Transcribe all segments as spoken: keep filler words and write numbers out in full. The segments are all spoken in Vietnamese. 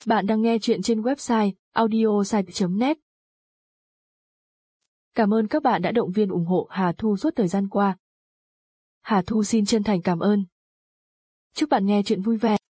Bạn đang nghe chuyện trên website audiosite chấm net. Cảm ơn các bạn đã động viên ủng hộ Hà Thu suốt thời gian qua. Hà Thu xin chân thành cảm ơn. Chúc bạn nghe chuyện vui vẻ.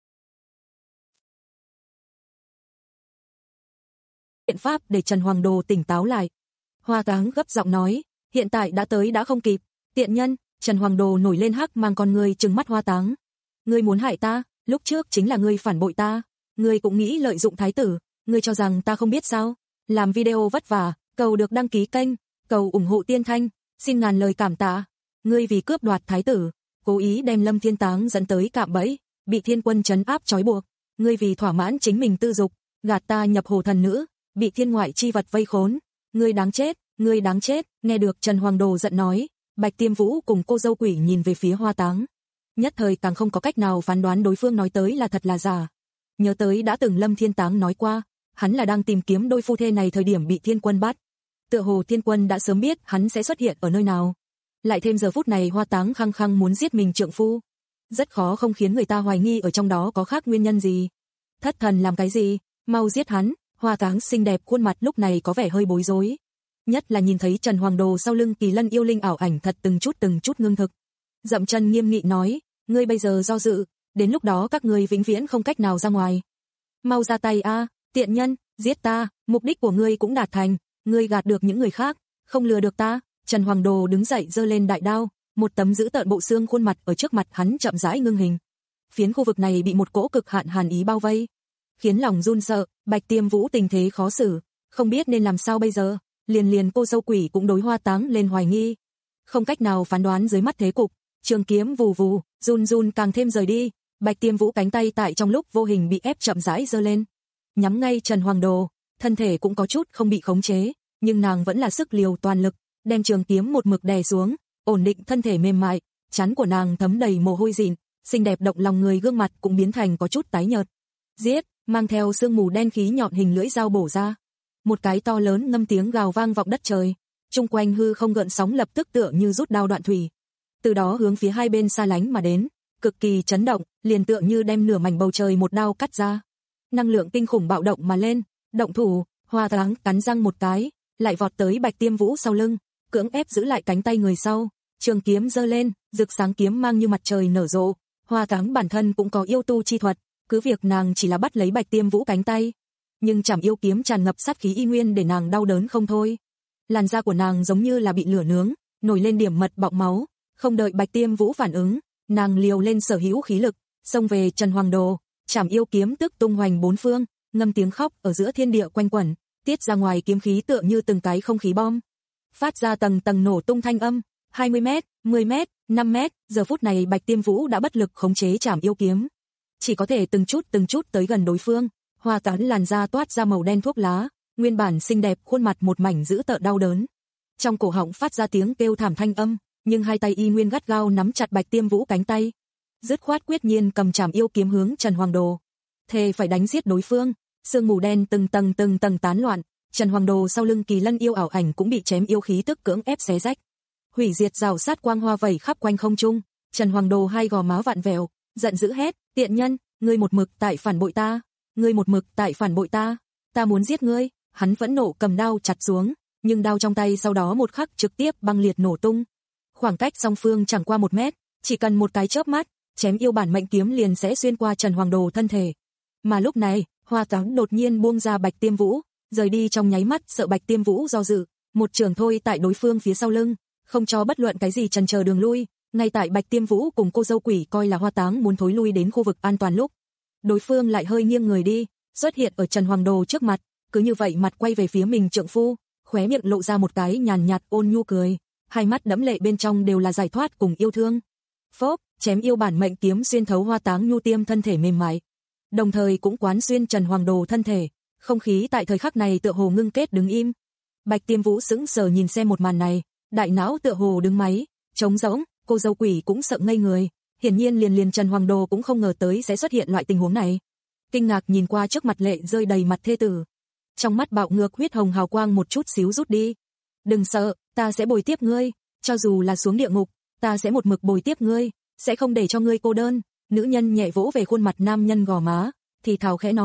Biện pháp để Trần Hoàng Đồ tỉnh táo lại. Hoa Táng gấp giọng nói, hiện tại đã tới đã không kịp. Tiện nhân. Trần Hoàng Đồ nổi lên hắc mang con ngươi trừng mắt Hoa Táng. Ngươi muốn hại ta, lúc trước chính là ngươi phản bội ta. Ngươi cũng nghĩ lợi dụng thái tử, ngươi cho rằng ta không biết sao? Làm video vất vả, cầu được đăng ký kênh, cầu ủng hộ Tiên Thanh, xin ngàn lời cảm tạ. Ngươi vì cướp đoạt thái tử, cố ý đem Lâm Thiên Táng dẫn tới cạm bẫy, bị Thiên Quân trấn áp trói buộc. Ngươi vì thỏa mãn chính mình tư dục, gạt ta nhập hồ thần nữ, bị thiên ngoại chi vật vây khốn. Ngươi đáng chết, ngươi đáng chết. Nghe được Trần Hoàng Đồ giận nói, Bạch Tiêm Vũ cùng cô dâu Quỷ nhìn về phía Hoa Táng. Nhất thời càng không có cách nào phán đoán đối phương nói tới là thật là giả. Nhớ tới đã từng Lâm Thiên Táng nói qua, hắn là đang tìm kiếm đôi phu thê này thời điểm bị Thiên Quân bắt. Tựa hồ Thiên Quân đã sớm biết hắn sẽ xuất hiện ở nơi nào. Lại thêm giờ phút này Hoa Táng khăng khăng muốn giết mình trượng phu. Rất khó không khiến người ta hoài nghi ở trong đó có khác nguyên nhân gì. Thất thần làm cái gì, mau giết hắn. Hoa Táng xinh đẹp khuôn mặt lúc này có vẻ hơi bối rối. Nhất là nhìn thấy Trần Hoàng Đồ sau lưng Kỳ Lân yêu linh ảo ảnh thật từng chút từng chút ngưng thực. Dậm chân nghiêm nghị nói, ngươi bây giờ do dự, đến lúc đó các ngươi vĩnh viễn không cách nào ra ngoài. Mau ra tay a, tiện nhân, giết ta, mục đích của ngươi cũng đạt thành, ngươi gạt được những người khác, không lừa được ta. Trần Hoàng Đồ đứng dậy giơ lên đại đao, một tấm dữ tợn bộ xương khuôn mặt ở trước mặt hắn chậm rãi ngưng hình. Phiến khu vực này bị một cỗ cực hạn hàn ý bao vây, khiến lòng run sợ. Bạch Tiêm Vũ tình thế khó xử, không biết nên làm sao bây giờ. Liền liền cô dâu Quỷ cũng đối Hoa Táng lên hoài nghi, không cách nào phán đoán dưới mắt thế cục. Trường kiếm vù vù, run run càng thêm rời đi. Bạch Tiêm Vũ cánh tay tại trong lúc vô hình bị ép chậm rãi giơ lên, nhắm ngay Trần Hoàng Đồ. Thân thể cũng có chút không bị khống chế, nhưng nàng vẫn là sức liều toàn lực, đem trường kiếm một mực đè xuống, ổn định thân thể mềm mại. Trán của nàng thấm đầy mồ hôi dịn, xinh đẹp động lòng người gương mặt cũng biến thành có chút tái nhợt. Giết, mang theo sương mù đen khí nhọn hình lưỡi dao bổ ra. Một cái to lớn ngâm tiếng gào vang vọng đất trời, chung quanh hư không gợn sóng lập tức tựa như rút đao đoạn thủy, từ đó hướng phía hai bên xa lánh mà đến, cực kỳ chấn động, liền tựa như đem nửa mảnh bầu trời một đao cắt ra. Năng lượng kinh khủng bạo động mà lên, động thủ. Hoa Táng cắn răng một cái, lại vọt tới Bạch Tiêm Vũ sau lưng, cưỡng ép giữ lại cánh tay người sau, trường kiếm giơ lên, rực sáng kiếm mang như mặt trời nở rộ. Hoa Táng bản thân cũng có yêu tu chi thuật, cứ việc nàng chỉ là bắt lấy Bạch Tiêm Vũ cánh tay, nhưng chảm yêu kiếm tràn ngập sát khí y nguyên để nàng đau đớn không thôi. Làn da của nàng giống như là bị lửa nướng, nổi lên điểm mật bọng máu. Không đợi Bạch Tiêm Vũ phản ứng, nàng liều lên sở hữu khí lực, xông về Trần Hoàng Đồ, chảm yêu kiếm tức tung hoành bốn phương, ngâm tiếng khóc ở giữa thiên địa quanh quẩn, tiết ra ngoài kiếm khí tựa như từng cái không khí bom, phát ra tầng tầng nổ tung thanh âm. hai mươi mét, mười mét, năm mét, giờ phút này Bạch Tiêm Vũ đã bất lực khống chế chảm yêu kiếm, chỉ có thể từng chút từng chút tới gần đối phương. Hoa Táng làn da toát ra màu đen thuốc lá, nguyên bản xinh đẹp khuôn mặt một mảnh dữ tợn đau đớn, trong cổ họng phát ra tiếng kêu thảm thanh âm, nhưng hai tay y nguyên gắt gao nắm chặt Bạch Tiêm Vũ cánh tay, dứt khoát quyết nhiên cầm chảm yêu kiếm hướng Trần Hoàng Đồ, thề phải đánh giết đối phương. Sương mù đen từng tầng từng tầng tán loạn, Trần Hoàng Đồ sau lưng Kỳ Lân yêu ảo ảnh cũng bị chém yêu khí tức cưỡng ép xé rách, hủy diệt rào sát quang hoa vẩy khắp quanh không trung. Trần Hoàng Đồ hai gò má vặn vẹo, giận dữ hét, tiện nhân, ngươi một mực tại phản bội ta, ngươi một mực tại phản bội ta, ta muốn giết ngươi. Hắn vẫn nộ cầm đao chặt xuống, nhưng đao trong tay sau đó một khắc trực tiếp băng liệt nổ tung. Khoảng cách song phương chẳng qua một mét, chỉ cần một cái chớp mắt, chém yêu bản mệnh kiếm liền sẽ xuyên qua Trần Hoàng Đồ thân thể. Mà lúc này, Hoa Táng đột nhiên buông ra Bạch Tiêm Vũ, rời đi trong nháy mắt, sợ Bạch Tiêm Vũ do dự, một trường thôi tại đối phương phía sau lưng, không cho bất luận cái gì chần chờ đường lui. Ngay tại Bạch Tiêm Vũ cùng cô dâu Quỷ coi là Hoa Táng muốn thối lui đến khu vực an toàn lúc, đối phương lại hơi nghiêng người đi, xuất hiện ở Trần Hoàng Đồ trước mặt, cứ như vậy mặt quay về phía mình trượng phu, khóe miệng lộ ra một cái nhàn nhạt ôn nhu cười, hai mắt đẫm lệ bên trong đều là giải thoát cùng yêu thương. Phốp, chém yêu bản mệnh kiếm xuyên thấu Hoa Táng nhu tiêm thân thể mềm mại, đồng thời cũng quán xuyên Trần Hoàng Đồ thân thể. Không khí tại thời khắc này tựa hồ ngưng kết đứng im. Bạch Tiêm Vũ sững sờ nhìn xem một màn này, đại não tựa hồ đứng máy, trống rỗng. Cô dâu Quỷ cũng sợ ngây người, hiển nhiên liền liền Trần Hoàng Đồ cũng không ngờ tới sẽ xuất hiện loại tình huống này. Kinh ngạc nhìn qua trước mặt lệ rơi đầy mặt thê tử, trong mắt bạo ngược huyết hồng hào quang một chút xíu rút đi. Đừng sợ, ta sẽ bồi tiếp ngươi, cho dù là xuống địa ngục, ta sẽ một mực bồi tiếp ngươi, sẽ không để cho ngươi cô đơn. Nữ nhân nhẹ vỗ về khuôn mặt nam nhân gò má, thì thào khẽ nói,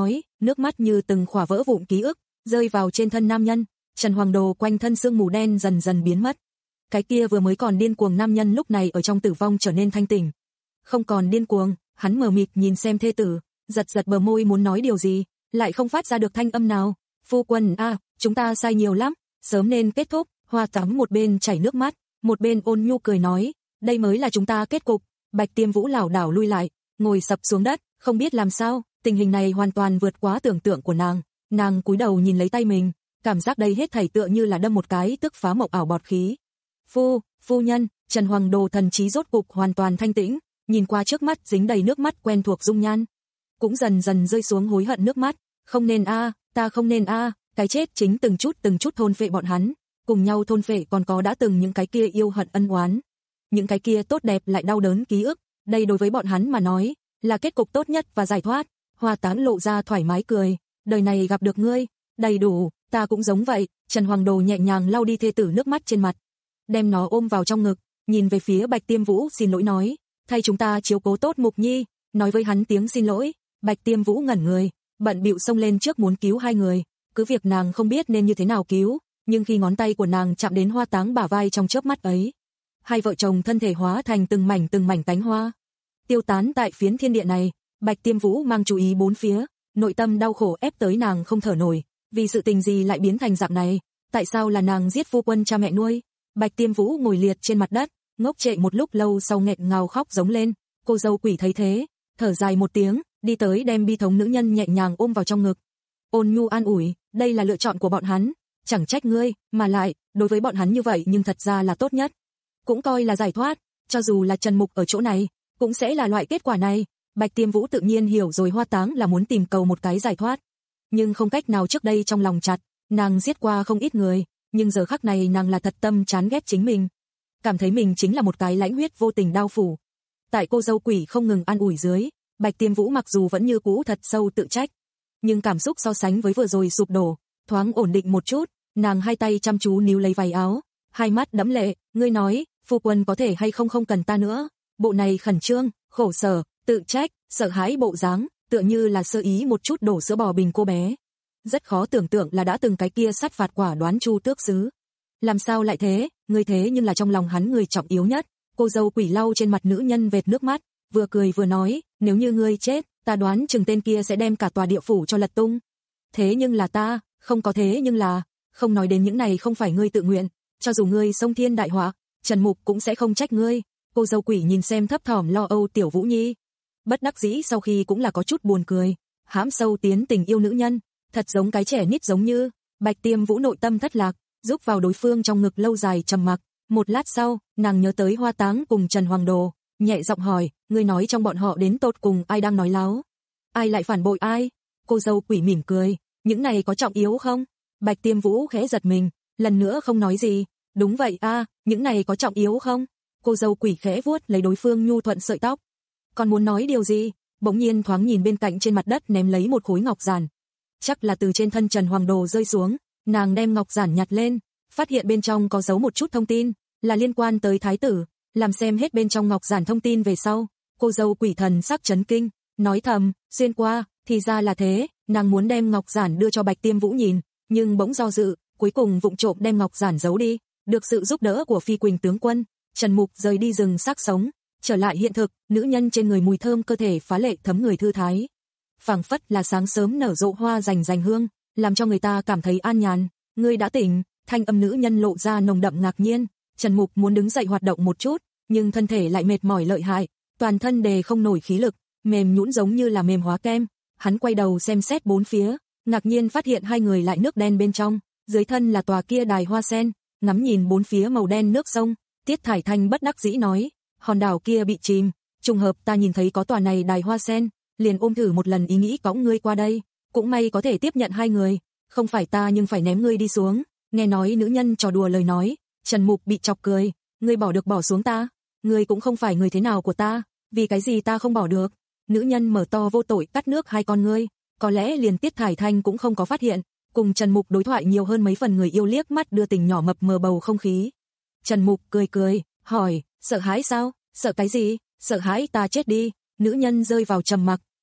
nước mắt như từng khỏa vỡ vụn ký ức, rơi vào trên thân nam nhân. Trần Hoàng Đồ quanh thân sương mù đen dần dần biến mất. Cái kia vừa mới còn điên cuồng nam nhân lúc này ở trong tử vong trở nên thanh tỉnh. Không còn điên cuồng, hắn mờ mịt nhìn xem thê tử, giật giật bờ môi muốn nói điều gì, lại không phát ra được thanh âm nào. Phu quân a, à, chúng ta sai nhiều lắm, sớm nên kết thúc. Hoa Táng một bên chảy nước mắt, một bên ôn nhu cười nói, đây mới là chúng ta kết cục. Bạch Tiêm Vũ lảo đảo lui lại, ngồi sập xuống đất, không biết làm sao, tình hình này hoàn toàn vượt quá tưởng tượng của nàng. Nàng cúi đầu nhìn lấy tay mình, cảm giác đây hết thảy tựa như là đâm một cái tức phá mộng ảo bọt khí. Phu, phu nhân, Trần Hoàng Đồ thần trí rốt cục hoàn toàn thanh tĩnh, nhìn qua trước mắt dính đầy nước mắt quen thuộc dung nhan, cũng dần dần rơi xuống hối hận nước mắt. Không nên a, ta không nên a, cái chết chính từng chút từng chút thôn phệ bọn hắn, cùng nhau thôn phệ còn có đã từng những cái kia yêu hận ân oán, những cái kia tốt đẹp lại đau đớn ký ức, đây đối với bọn hắn mà nói là kết cục tốt nhất và giải thoát. Hoa Táng lộ ra thoải mái cười, đời này gặp được ngươi, đầy đủ, ta cũng giống vậy. Trần Hoàng Đồ nhẹ nhàng lau đi thê tử nước mắt trên mặt, đem nó ôm vào trong ngực, nhìn về phía Bạch Tiêm Vũ xin lỗi nói, thay chúng ta chiếu cố tốt Mục Nhi, nói với hắn tiếng xin lỗi. Bạch Tiêm Vũ ngẩn người, bận bịu xông lên trước muốn cứu hai người, cứ việc nàng không biết nên như thế nào cứu, nhưng khi ngón tay của nàng chạm đến Hoa Táng bả vai trong chớp mắt ấy, hai vợ chồng thân thể hóa thành từng mảnh từng mảnh cánh hoa, tiêu tán tại phiến thiên địa này. Bạch Tiêm Vũ mang chú ý bốn phía, nội tâm đau khổ ép tới nàng không thở nổi, vì sự tình gì lại biến thành dạng này, tại sao là nàng giết phu quân cha mẹ nuôi. Bạch Tiêm Vũ ngồi liệt trên mặt đất, ngốc trệ một lúc lâu sau nghẹn ngào khóc giống lên. Cô dâu Quỷ thấy thế, thở dài một tiếng, đi tới đem bi thống nữ nhân nhẹ nhàng ôm vào trong ngực, ôn nhu an ủi, đây là lựa chọn của bọn hắn, chẳng trách ngươi, mà lại, đối với bọn hắn như vậy nhưng thật ra là tốt nhất, cũng coi là giải thoát, cho dù là Trần Mục ở chỗ này, cũng sẽ là loại kết quả này. Bạch Tiêm Vũ tự nhiên hiểu rồi Hoa Táng là muốn tìm cầu một cái giải thoát, nhưng không cách nào. Trước đây trong lòng chặt, nàng giết qua không ít người, nhưng giờ khắc này nàng là thật tâm chán ghét chính mình, cảm thấy mình chính là một cái lãnh huyết vô tình đao phủ. Tại cô dâu Quỷ không ngừng an ủi dưới, Bạch Tiêm Vũ mặc dù vẫn như cũ thật sâu tự trách, nhưng cảm xúc so sánh với vừa rồi sụp đổ, thoáng ổn định một chút. Nàng hai tay chăm chú níu lấy váy áo, hai mắt đẫm lệ, ngươi nói, phu quân có thể hay không không cần ta nữa. Bộ này khẩn trương, khổ sở, tự trách, sợ hãi bộ dáng, tựa như là sơ ý một chút đổ sữa bò bình cô bé. Rất khó tưởng tượng là đã từng cái kia sát phạt quả đoán Chu Tước Sứ. Làm sao lại thế, ngươi thế nhưng là trong lòng hắn người trọng yếu nhất. Cô dâu Quỷ lau trên mặt nữ nhân vệt nước mắt, vừa cười vừa nói, nếu như ngươi chết, ta đoán chừng tên kia sẽ đem cả tòa địa phủ cho lật tung. Thế nhưng là ta, không có thế nhưng là, không nói đến những này không phải ngươi tự nguyện, cho dù ngươi xông thiên đại họa, Trần Mục cũng sẽ không trách ngươi. Cô dâu Quỷ nhìn xem thấp thỏm lo âu Tiểu Vũ Nhi, bất đắc dĩ sau khi cũng là có chút buồn cười, hãm sâu tiến tình yêu nữ nhân, thật giống cái trẻ nít giống như. Bạch Tiêm Vũ nội tâm thất lạc, giúp vào đối phương trong ngực lâu dài trầm mặc, một lát sau, nàng nhớ tới Hoa Táng cùng Trần Hoàng Đồ, nhẹ giọng hỏi, ngươi nói trong bọn họ đến tột cùng ai đang nói láo? Ai lại phản bội ai? Cô dâu Quỷ mỉm cười, những này có trọng yếu không? Bạch Tiêm Vũ khẽ giật mình, lần nữa không nói gì, đúng vậy a, à, những này có trọng yếu không? Cô dâu Quỷ khẽ vuốt lấy đối phương nhu thuận sợi tóc, còn muốn nói điều gì? Bỗng nhiên thoáng nhìn bên cạnh trên mặt đất ném lấy một khối ngọc giản, chắc là từ trên thân Trần Hoàng Đồ rơi xuống. Nàng đem ngọc giản nhặt lên, phát hiện bên trong có giấu một chút thông tin, là liên quan tới thái tử. Làm xem hết bên trong ngọc giản thông tin về sau, cô dâu Quỷ thần sắc chấn kinh, nói thầm, xuyên qua, thì ra là thế. Nàng muốn đem ngọc giản đưa cho Bạch Tiêm Vũ nhìn, nhưng bỗng do dự, cuối cùng vụng trộm đem ngọc giản giấu đi. Được sự giúp đỡ của Phi Quỳnh tướng quân, Trần Mục rời đi rừng xác sống, trở lại hiện thực. Nữ nhân trên người mùi thơm cơ thể phá lệ thấm người thư thái, phảng phất là sáng sớm nở rộ hoa rành rành hương, làm cho người ta cảm thấy an nhàn. Ngươi đã tỉnh? Thanh âm nữ nhân lộ ra nồng đậm ngạc nhiên. Trần Mục muốn đứng dậy hoạt động một chút, nhưng thân thể lại mệt mỏi lợi hại, toàn thân đề không nổi khí lực, mềm nhũn giống như là mềm hóa kem. Hắn quay đầu xem xét bốn phía, ngạc nhiên phát hiện hai người lại nước đen bên trong, dưới thân là tòa kia đài hoa sen. Ngắm nhìn bốn phía màu đen nước sông, Tiết Thải Thanh bất đắc dĩ nói, hòn đảo kia bị chìm, trùng hợp ta nhìn thấy có tòa này đài hoa sen, liền ôm thử một lần ý nghĩ cõng ngươi qua đây, cũng may có thể tiếp nhận hai người, không phải ta nhưng phải ném ngươi đi xuống. Nghe nói nữ nhân trò đùa lời nói, Trần Mục bị chọc cười, ngươi bỏ được bỏ xuống ta, ngươi cũng không phải người thế nào của ta, vì cái gì ta không bỏ được? Nữ nhân mở to vô tội cắt nước hai con ngươi, có lẽ liền Tiết Thải Thanh cũng không có phát hiện, cùng Trần Mục đối thoại nhiều hơn mấy phần người yêu liếc mắt đưa tình nhỏ mập mờ bầu không khí. Trần Mục cười cười, hỏi, sợ hãi sao? Sợ cái gì? Sợ hãi ta chết đi. Nữ nhân rơi vào trầm mặc,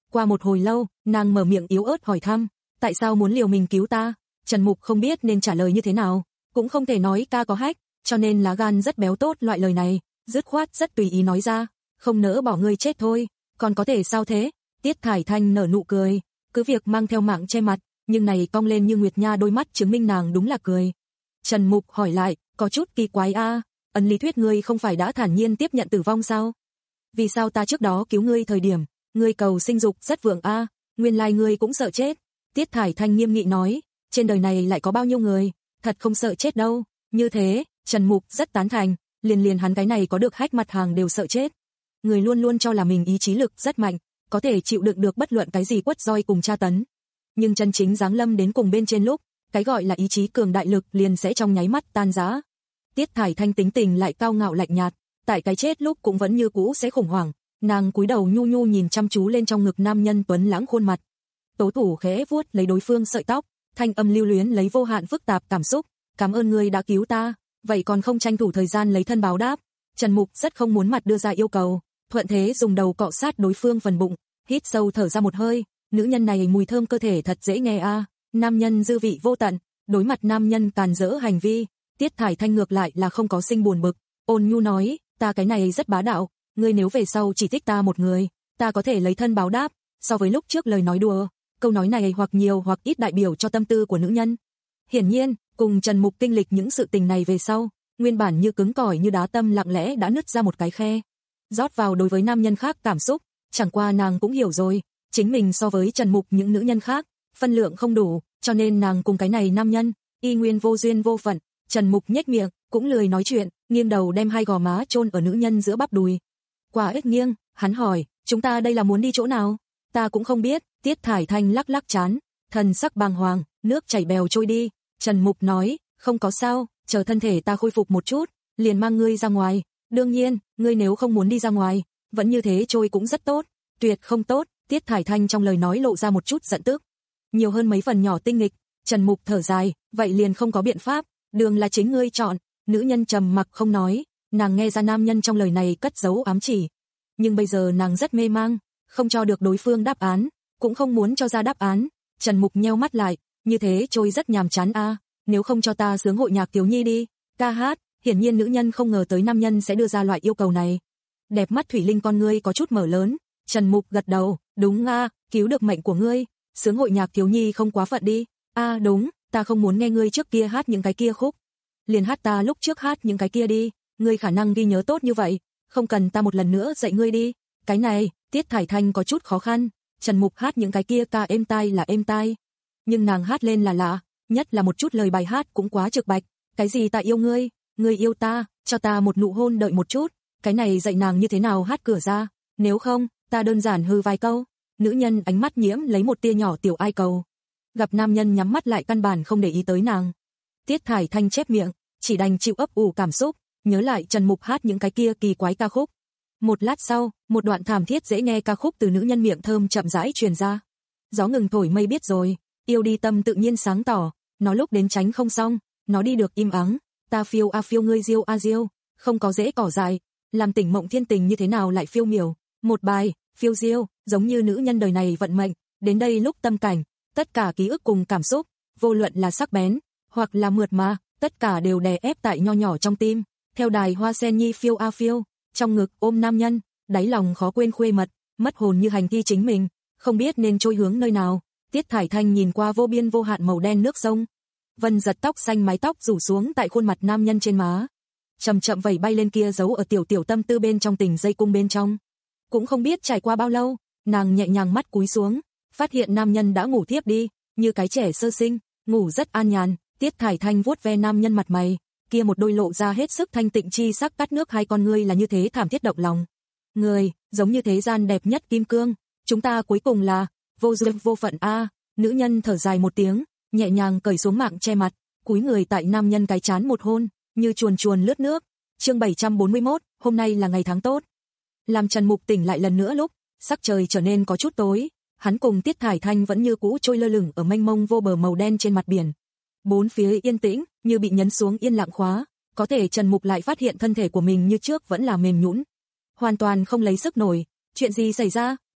Qua một hồi lâu, nàng mở miệng yếu ớt hỏi thăm, tại sao muốn liều mình cứu ta? Trần Mục không biết nên trả lời như thế nào, cũng không thể nói ca có hách, cho nên lá gan rất béo tốt loại lời này, dứt khoát rất tùy ý nói ra, không nỡ bỏ ngươi chết thôi, còn có thể sao thế? Tiết Thải Thanh nở nụ cười, cứ việc mang theo mạng che mặt, nhưng này cong lên như nguyệt nha đôi mắt chứng minh nàng đúng là cười. Trần Mục hỏi lại, có chút kỳ quái a, ấn lý thuyết ngươi không phải đã thản nhiên tiếp nhận tử vong sao? Vì sao ta trước đó cứu ngươi thời điểm, ngươi cầu sinh dục rất vượng a, nguyên lai ngươi cũng sợ chết. Tiết Thải Thanh nghiêm nghị nói, trên đời này lại có bao nhiêu người, thật không sợ chết đâu. Như thế, Trần Mục rất tán thành, liền liền hắn cái này có được hách mặt hàng đều sợ chết. Người luôn luôn cho là mình ý chí lực rất mạnh, có thể chịu đựng được bất luận cái gì quất roi cùng tra tấn. Nhưng chân chính giáng lâm đến cùng bên trên lúc, cái gọi là ý chí cường đại lực liền sẽ trong nháy mắt tan rã. Tiết Thải Thanh tính tình lại cao ngạo lạnh nhạt, tại cái chết lúc cũng vẫn như cũ sẽ khủng hoảng, nàng cúi đầu nhu nhu nhìn chăm chú lên trong ngực nam nhân tuấn lãng khuôn mặt. Tố thủ khẽ vuốt lấy đối phương sợi tóc, thanh âm lưu luyến lấy vô hạn phức tạp cảm xúc, cảm ơn ngươi đã cứu ta, vậy còn không tranh thủ thời gian lấy thân báo đáp. Trần Mục rất không muốn mặt đưa ra yêu cầu, thuận thế dùng đầu cọ sát đối phương phần bụng, hít sâu thở ra một hơi, nữ nhân này mùi thơm cơ thể thật dễ nghe a. Nam nhân dư vị vô tận, đối mặt nam nhân càn rỡ hành vi, Tiết Thải Thanh ngược lại là không có sinh buồn bực, ôn nhu nói, ta cái này rất bá đạo, ngươi nếu về sau chỉ thích ta một người, ta có thể lấy thân báo đáp. So với lúc trước lời nói đùa, câu nói này hoặc nhiều hoặc ít đại biểu cho tâm tư của nữ nhân. Hiển nhiên, cùng Trần Mục kinh lịch những sự tình này về sau, nguyên bản như cứng cỏi như đá tâm lặng lẽ đã nứt ra một cái khe, rót vào đối với nam nhân khác cảm xúc, chẳng qua nàng cũng hiểu rồi, chính mình so với Trần Mục những nữ nhân khác, phân lượng không đủ, cho nên nàng cùng cái này nam nhân, y nguyên vô duyên vô phận. Trần Mục nhếch miệng, cũng lười nói chuyện, nghiêng đầu đem hai gò má chôn ở nữ nhân giữa bắp đùi. Quả ếch nghiêng, hắn hỏi, chúng ta đây là muốn đi chỗ nào? Ta cũng không biết. Tiết Thải Thanh lắc lắc trán, thần sắc bàng hoàng, nước chảy bèo trôi đi. Trần Mục nói, không có sao, chờ thân thể ta khôi phục một chút, liền mang ngươi ra ngoài. Đương nhiên, ngươi nếu không muốn đi ra ngoài, vẫn như thế trôi cũng rất tốt. Tuyệt không tốt. Tiết Thải Thanh trong lời nói lộ ra một chút giận tức, nhiều hơn mấy phần nhỏ tinh nghịch. Trần Mục thở dài, vậy liền không có biện pháp, đường là chính ngươi chọn. Nữ nhân trầm mặc không nói, nàng nghe ra nam nhân trong lời này cất giấu ám chỉ, nhưng bây giờ nàng rất mê mang, không cho được đối phương đáp án, cũng không muốn cho ra đáp án. Trần Mục nheo mắt lại, như thế trôi rất nhàm chán a, nếu không cho ta sướng hội nhạc thiếu nhi đi, ca hát. Hiển nhiên nữ nhân không ngờ tới nam nhân sẽ đưa ra loại yêu cầu này. Đẹp mắt thủy linh con ngươi có chút mở lớn, Trần Mục gật đầu, đúng a, cứu được mệnh của ngươi, sướng hội nhạc thiếu nhi không quá phận đi. A đúng, ta không muốn nghe ngươi trước kia hát những cái kia khúc, liền hát ta lúc trước hát những cái kia đi, ngươi khả năng ghi nhớ tốt như vậy, không cần ta một lần nữa dạy ngươi đi. Cái này, Tiết Thải Thanh có chút khó khăn, Trần Mục hát những cái kia ca êm tai là êm tai, nhưng nàng hát lên là lạ, nhất là một chút lời bài hát cũng quá trực bạch, cái gì ta yêu ngươi, ngươi yêu ta, cho ta một nụ hôn đợi một chút, cái này dạy nàng như thế nào hát cửa ra, nếu không, ta đơn giản hư vài câu. Nữ nhân ánh mắt nhiễm lấy một tia nhỏ tiểu ai cầu, gặp nam nhân nhắm mắt lại căn bản không để ý tới nàng. Tiết Thải Thanh chép miệng, chỉ đành chịu ấp ủ cảm xúc, nhớ lại Trần Mục hát những cái kia kỳ quái ca khúc. Một lát sau, một đoạn thảm thiết dễ nghe ca khúc từ nữ nhân miệng thơm chậm rãi truyền ra. Gió ngừng thổi mây biết rồi, yêu đi tâm tự nhiên sáng tỏ, nó lúc đến tránh không xong, nó đi được im ắng, ta phiêu a phiêu ngươi diêu a diêu, không có dễ cỏ dài, làm tỉnh mộng thiên tình như thế nào lại phiêu miểu. Một bài, phiêu diêu, giống như nữ nhân đời này vận mệnh, đến đây lúc tâm cảnh, tất cả ký ức cùng cảm xúc, vô luận là sắc bén, hoặc là mượt mà, tất cả đều đè ép tại nho nhỏ trong tim. Theo đài hoa sen nhi phiêu a phiêu, trong ngực ôm nam nhân, đáy lòng khó quên khuê mật, mất hồn như hành thi chính mình, không biết nên trôi hướng nơi nào. Tiết Thải Thanh nhìn qua vô biên vô hạn màu đen nước sông, vân giật tóc xanh mái tóc rủ xuống tại khuôn mặt nam nhân trên má, chậm chậm vẩy bay lên kia giấu ở tiểu tiểu tâm tư bên trong tình dây cung bên trong. Cũng không biết trải qua bao lâu, nàng nhẹ nhàng mắt cúi xuống, phát hiện nam nhân đã ngủ thiếp đi, như cái trẻ sơ sinh, ngủ rất an nhàn. Tiết Thải Thanh vuốt ve nam nhân mặt mày, kia một đôi lộ ra hết sức thanh tịnh chi sắc cắt nước hai con ngươi là như thế thảm thiết động lòng. Người, giống như thế gian đẹp nhất kim cương, chúng ta cuối cùng là vô duyên vô phận a. Nữ nhân thở dài một tiếng, nhẹ nhàng cởi xuống mạng che mặt, cúi người tại nam nhân cái trán một hôn, như chuồn chuồn lướt nước. Chương bảy trăm bốn mươi mốt, hôm nay là ngày tháng tốt. Làm Trần Mục tỉnh lại lần nữa lúc, sắc trời trở nên có chút tối, hắn cùng Tiết Thải Thanh vẫn như cũ trôi lơ lửng ở mênh mông vô bờ màu đen trên mặt biển. Bốn phía yên tĩnh, như bị nhấn xuống yên lặng khóa, có thể Trần Mục lại phát hiện thân thể của mình như trước vẫn là mềm nhũn, hoàn toàn không lấy sức nổi. Chuyện gì xảy ra?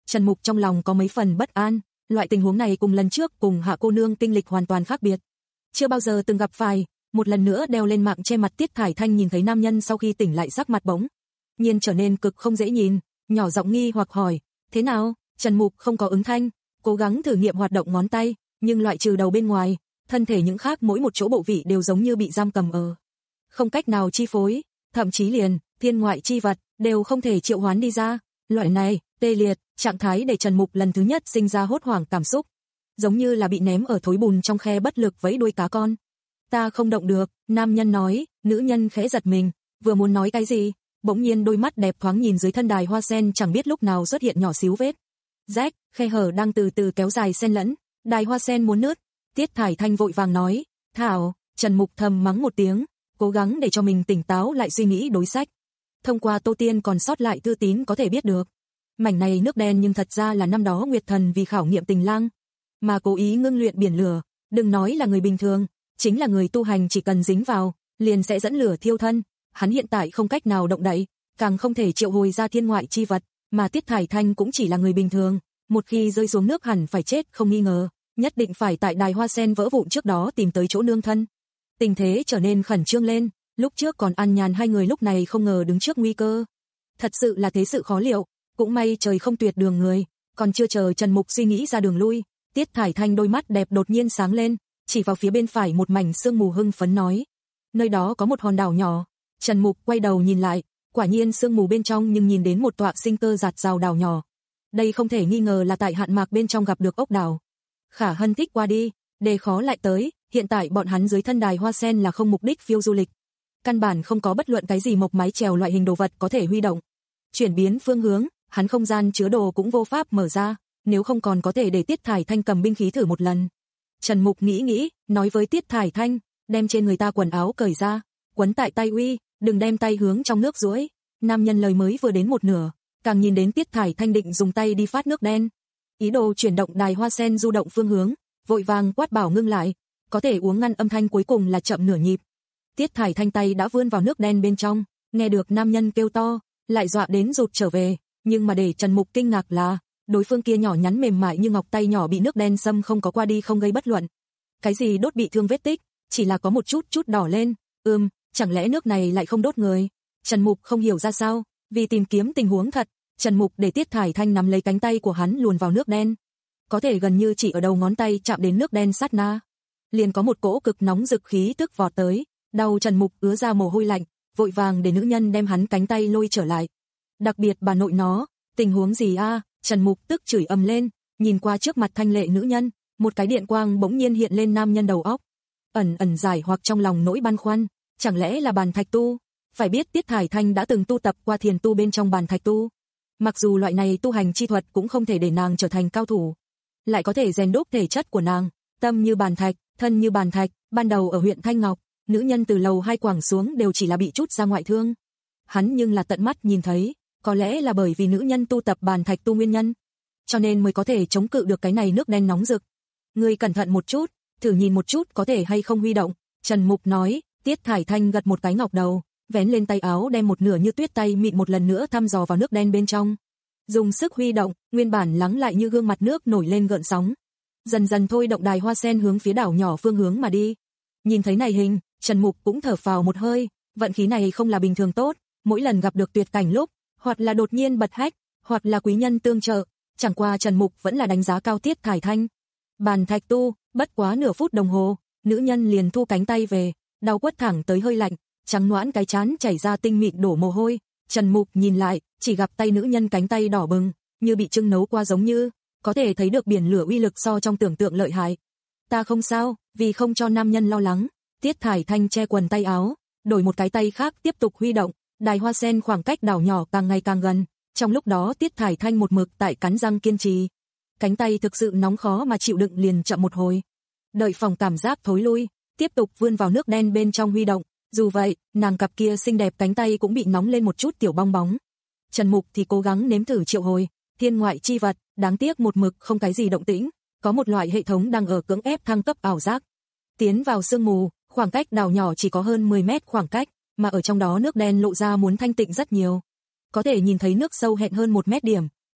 Trần Mục trong lòng có mấy phần bất an, loại tình huống này cùng lần trước cùng Hạ cô nương kinh lịch hoàn toàn khác biệt. Chưa bao giờ từng gặp phải, một lần nữa đeo lên mạng che mặt Tiết Thải Thanh nhìn thấy nam nhân sau khi tỉnh lại sắc mặt bỗng nhiên trở nên cực không dễ nhìn, nhỏ giọng nghi hoặc hỏi, thế nào? Trần Mục không có ứng thanh, cố gắng thử nghiệm hoạt động ngón tay, nhưng loại trừ đầu bên ngoài, thân thể những khác mỗi một chỗ bộ vị đều giống như bị giam cầm ở. Không cách nào chi phối, thậm chí liền, thiên ngoại chi vật, đều không thể triệu hoán đi ra. Loại này, tê liệt, trạng thái để Trần Mục lần thứ nhất sinh ra hốt hoảng cảm xúc. Giống như là bị ném ở thối bùn trong khe bất lực vẫy đuôi cá con. Ta không động được, nam nhân nói, nữ nhân khẽ giật mình, vừa muốn nói cái gì, bỗng nhiên đôi mắt đẹp thoáng nhìn dưới thân đài hoa sen chẳng biết lúc nào xuất hiện nhỏ xíu vết rách, khe hở đang từ từ kéo dài xen lẫn, đài hoa sen muốn nứt. Tiết Thải Thanh vội vàng nói, thảo, Trần Mục thầm mắng một tiếng, cố gắng để cho mình tỉnh táo lại suy nghĩ đối sách. Thông qua Tô Tiên còn sót lại thư tín có thể biết được, mảnh này nước đen nhưng thật ra là năm đó Nguyệt Thần vì khảo nghiệm tình lang, mà cố ý ngưng luyện biển lửa, đừng nói là người bình thường, chính là người tu hành chỉ cần dính vào, liền sẽ dẫn lửa thiêu thân. Hắn hiện tại không cách nào động đậy, càng không thể triệu hồi ra thiên ngoại chi vật, mà Tiết Thải Thanh cũng chỉ là người bình thường, một khi rơi xuống nước hẳn phải chết không nghi ngờ, nhất định phải tại đài hoa sen vỡ vụn trước đó tìm tới chỗ nương thân. Tình thế trở nên khẩn trương lên, lúc trước còn an nhàn hai người lúc này không ngờ đứng trước nguy cơ. Thật sự là thế sự khó liệu, cũng may trời không tuyệt đường người, còn chưa chờ Trần Mục suy nghĩ ra đường lui, Tiết Thải Thanh đôi mắt đẹp đột nhiên sáng lên, chỉ vào phía bên phải một mảnh sương mù hưng phấn nói, nơi đó có một hòn đảo nhỏ. Trần Mục quay đầu nhìn lại, quả nhiên sương mù bên trong nhưng nhìn đến một tọa sinh cơ rạt rào đảo nhỏ. Đây không thể nghi ngờ là tại hạn mạc bên trong gặp được ốc đảo. Khả Hân thích qua đi, đề khó lại tới, hiện tại bọn hắn dưới thân đài hoa sen là không mục đích phiêu du lịch. Căn bản không có bất luận cái gì mộc mái chèo loại hình đồ vật có thể huy động. Chuyển biến phương hướng, hắn không gian chứa đồ cũng vô pháp mở ra, nếu không còn có thể để Tiết Thải Thanh cầm binh khí thử một lần. Trần Mục nghĩ nghĩ, nói với Tiết Thải Thanh, đem trên người ta quần áo cởi ra, quấn tại tay uy, đừng đem tay hướng trong nước duỗi. Nam nhân lời mới vừa đến một nửa, càng nhìn đến Tiết Thải Thanh định dùng tay đi phát nước đen. Ý đồ chuyển động đài hoa sen du động phương hướng, vội vàng quát bảo ngưng lại, có thể uống ngăn âm thanh cuối cùng là chậm nửa nhịp. Tiết Thải Thanh tay đã vươn vào nước đen bên trong, nghe được nam nhân kêu to, lại dọa đến rụt trở về, nhưng mà để Trần Mục kinh ngạc là, đối phương kia nhỏ nhắn mềm mại như ngọc tay nhỏ bị nước đen xâm không có qua đi không gây bất luận cái gì đốt bị thương vết tích, chỉ là có một chút chút đỏ lên. Ừm, chẳng lẽ nước này lại không đốt người? Trần Mục không hiểu ra sao, vì tìm kiếm tình huống thật, Trần Mục để Tiết Thải Thanh nắm lấy cánh tay của hắn luồn vào nước đen. Có thể gần như chỉ ở đầu ngón tay chạm đến nước đen sát na, liền có một cỗ cực nóng rực khí tức vọt tới, đau Trần Mục ứa ra mồ hôi lạnh, vội vàng để nữ nhân đem hắn cánh tay lôi trở lại. Đặc biệt bà nội nó, tình huống gì a? Trần Mục tức chửi ầm lên, nhìn qua trước mặt thanh lệ nữ nhân, một cái điện quang bỗng nhiên hiện lên nam nhân đầu óc. Ẩn ẩn giải hoặc trong lòng nỗi băn khoăn, chẳng lẽ là bàn thạch tu? Phải biết Tiết Thải Thanh đã từng tu tập qua thiền tu bên trong bàn thạch tu. Mặc dù loại này tu hành chi thuật cũng không thể để nàng trở thành cao thủ, lại có thể rèn đúc thể chất của nàng, tâm như bàn thạch, thân như bàn thạch. Ban đầu ở huyện Thanh Ngọc, nữ nhân từ lầu hai quảng xuống đều chỉ là bị chút ra ngoại thương. Hắn nhưng là tận mắt nhìn thấy, có lẽ là bởi vì nữ nhân tu tập bàn thạch tu nguyên nhân, cho nên mới có thể chống cự được cái này nước đen nóng rực. Ngươi cẩn thận một chút, thử nhìn một chút có thể hay không huy động. Trần Mục nói. Tiết Thải Thanh gật một cái ngọc đầu, vén lên tay áo đem một nửa như tuyết tay mịn một lần nữa thăm dò vào nước đen bên trong. Dùng sức huy động, nguyên bản lắng lại như gương mặt nước nổi lên gợn sóng. Dần dần thôi động đài hoa sen hướng phía đảo nhỏ phương hướng mà đi. Nhìn thấy này hình, Trần Mục cũng thở phào một hơi, vận khí này không là bình thường tốt, mỗi lần gặp được tuyệt cảnh lúc, hoặc là đột nhiên bật hách, hoặc là quý nhân tương trợ, chẳng qua Trần Mục vẫn là đánh giá cao Tiết Thải Thanh. Bàn thạch tu, bất quá nửa phút đồng hồ, nữ nhân liền thu cánh tay về, đau quất thẳng tới hơi lạnh, trắng nõn cái trán chảy ra tinh mịn đổ mồ hôi. Trần Mục nhìn lại, chỉ gặp tay nữ nhân cánh tay đỏ bừng, như bị trưng nấu qua giống như, có thể thấy được biển lửa uy lực so trong tưởng tượng lợi hại. Ta không sao, vì không cho nam nhân lo lắng, Tiết Thải Thanh che quần tay áo, đổi một cái tay khác tiếp tục huy động, đài hoa sen khoảng cách đảo nhỏ càng ngày càng gần. Trong lúc đó Tiết Thải Thanh một mực tại cắn răng kiên trì, cánh tay thực sự nóng khó mà chịu đựng liền chậm một hồi. Đợi phòng cảm giác thối lui, tiếp tục vươn vào nước đen bên trong huy động, dù vậy, nàng cặp kia xinh đẹp cánh tay cũng bị nóng lên một chút tiểu bong bóng. Trần Mục thì cố gắng nếm thử triệu hồi thiên ngoại chi vật, đáng tiếc một mực không cái gì động tĩnh, có một loại hệ thống đang ở cưỡng ép thăng cấp ảo giác. Tiến vào sương mù, khoảng cách đảo nhỏ chỉ có hơn mười mét khoảng cách, mà ở trong đó nước đen lộ ra muốn thanh tịnh rất nhiều. Có thể nhìn thấy nước sâu hẹn hơn một mét điểm,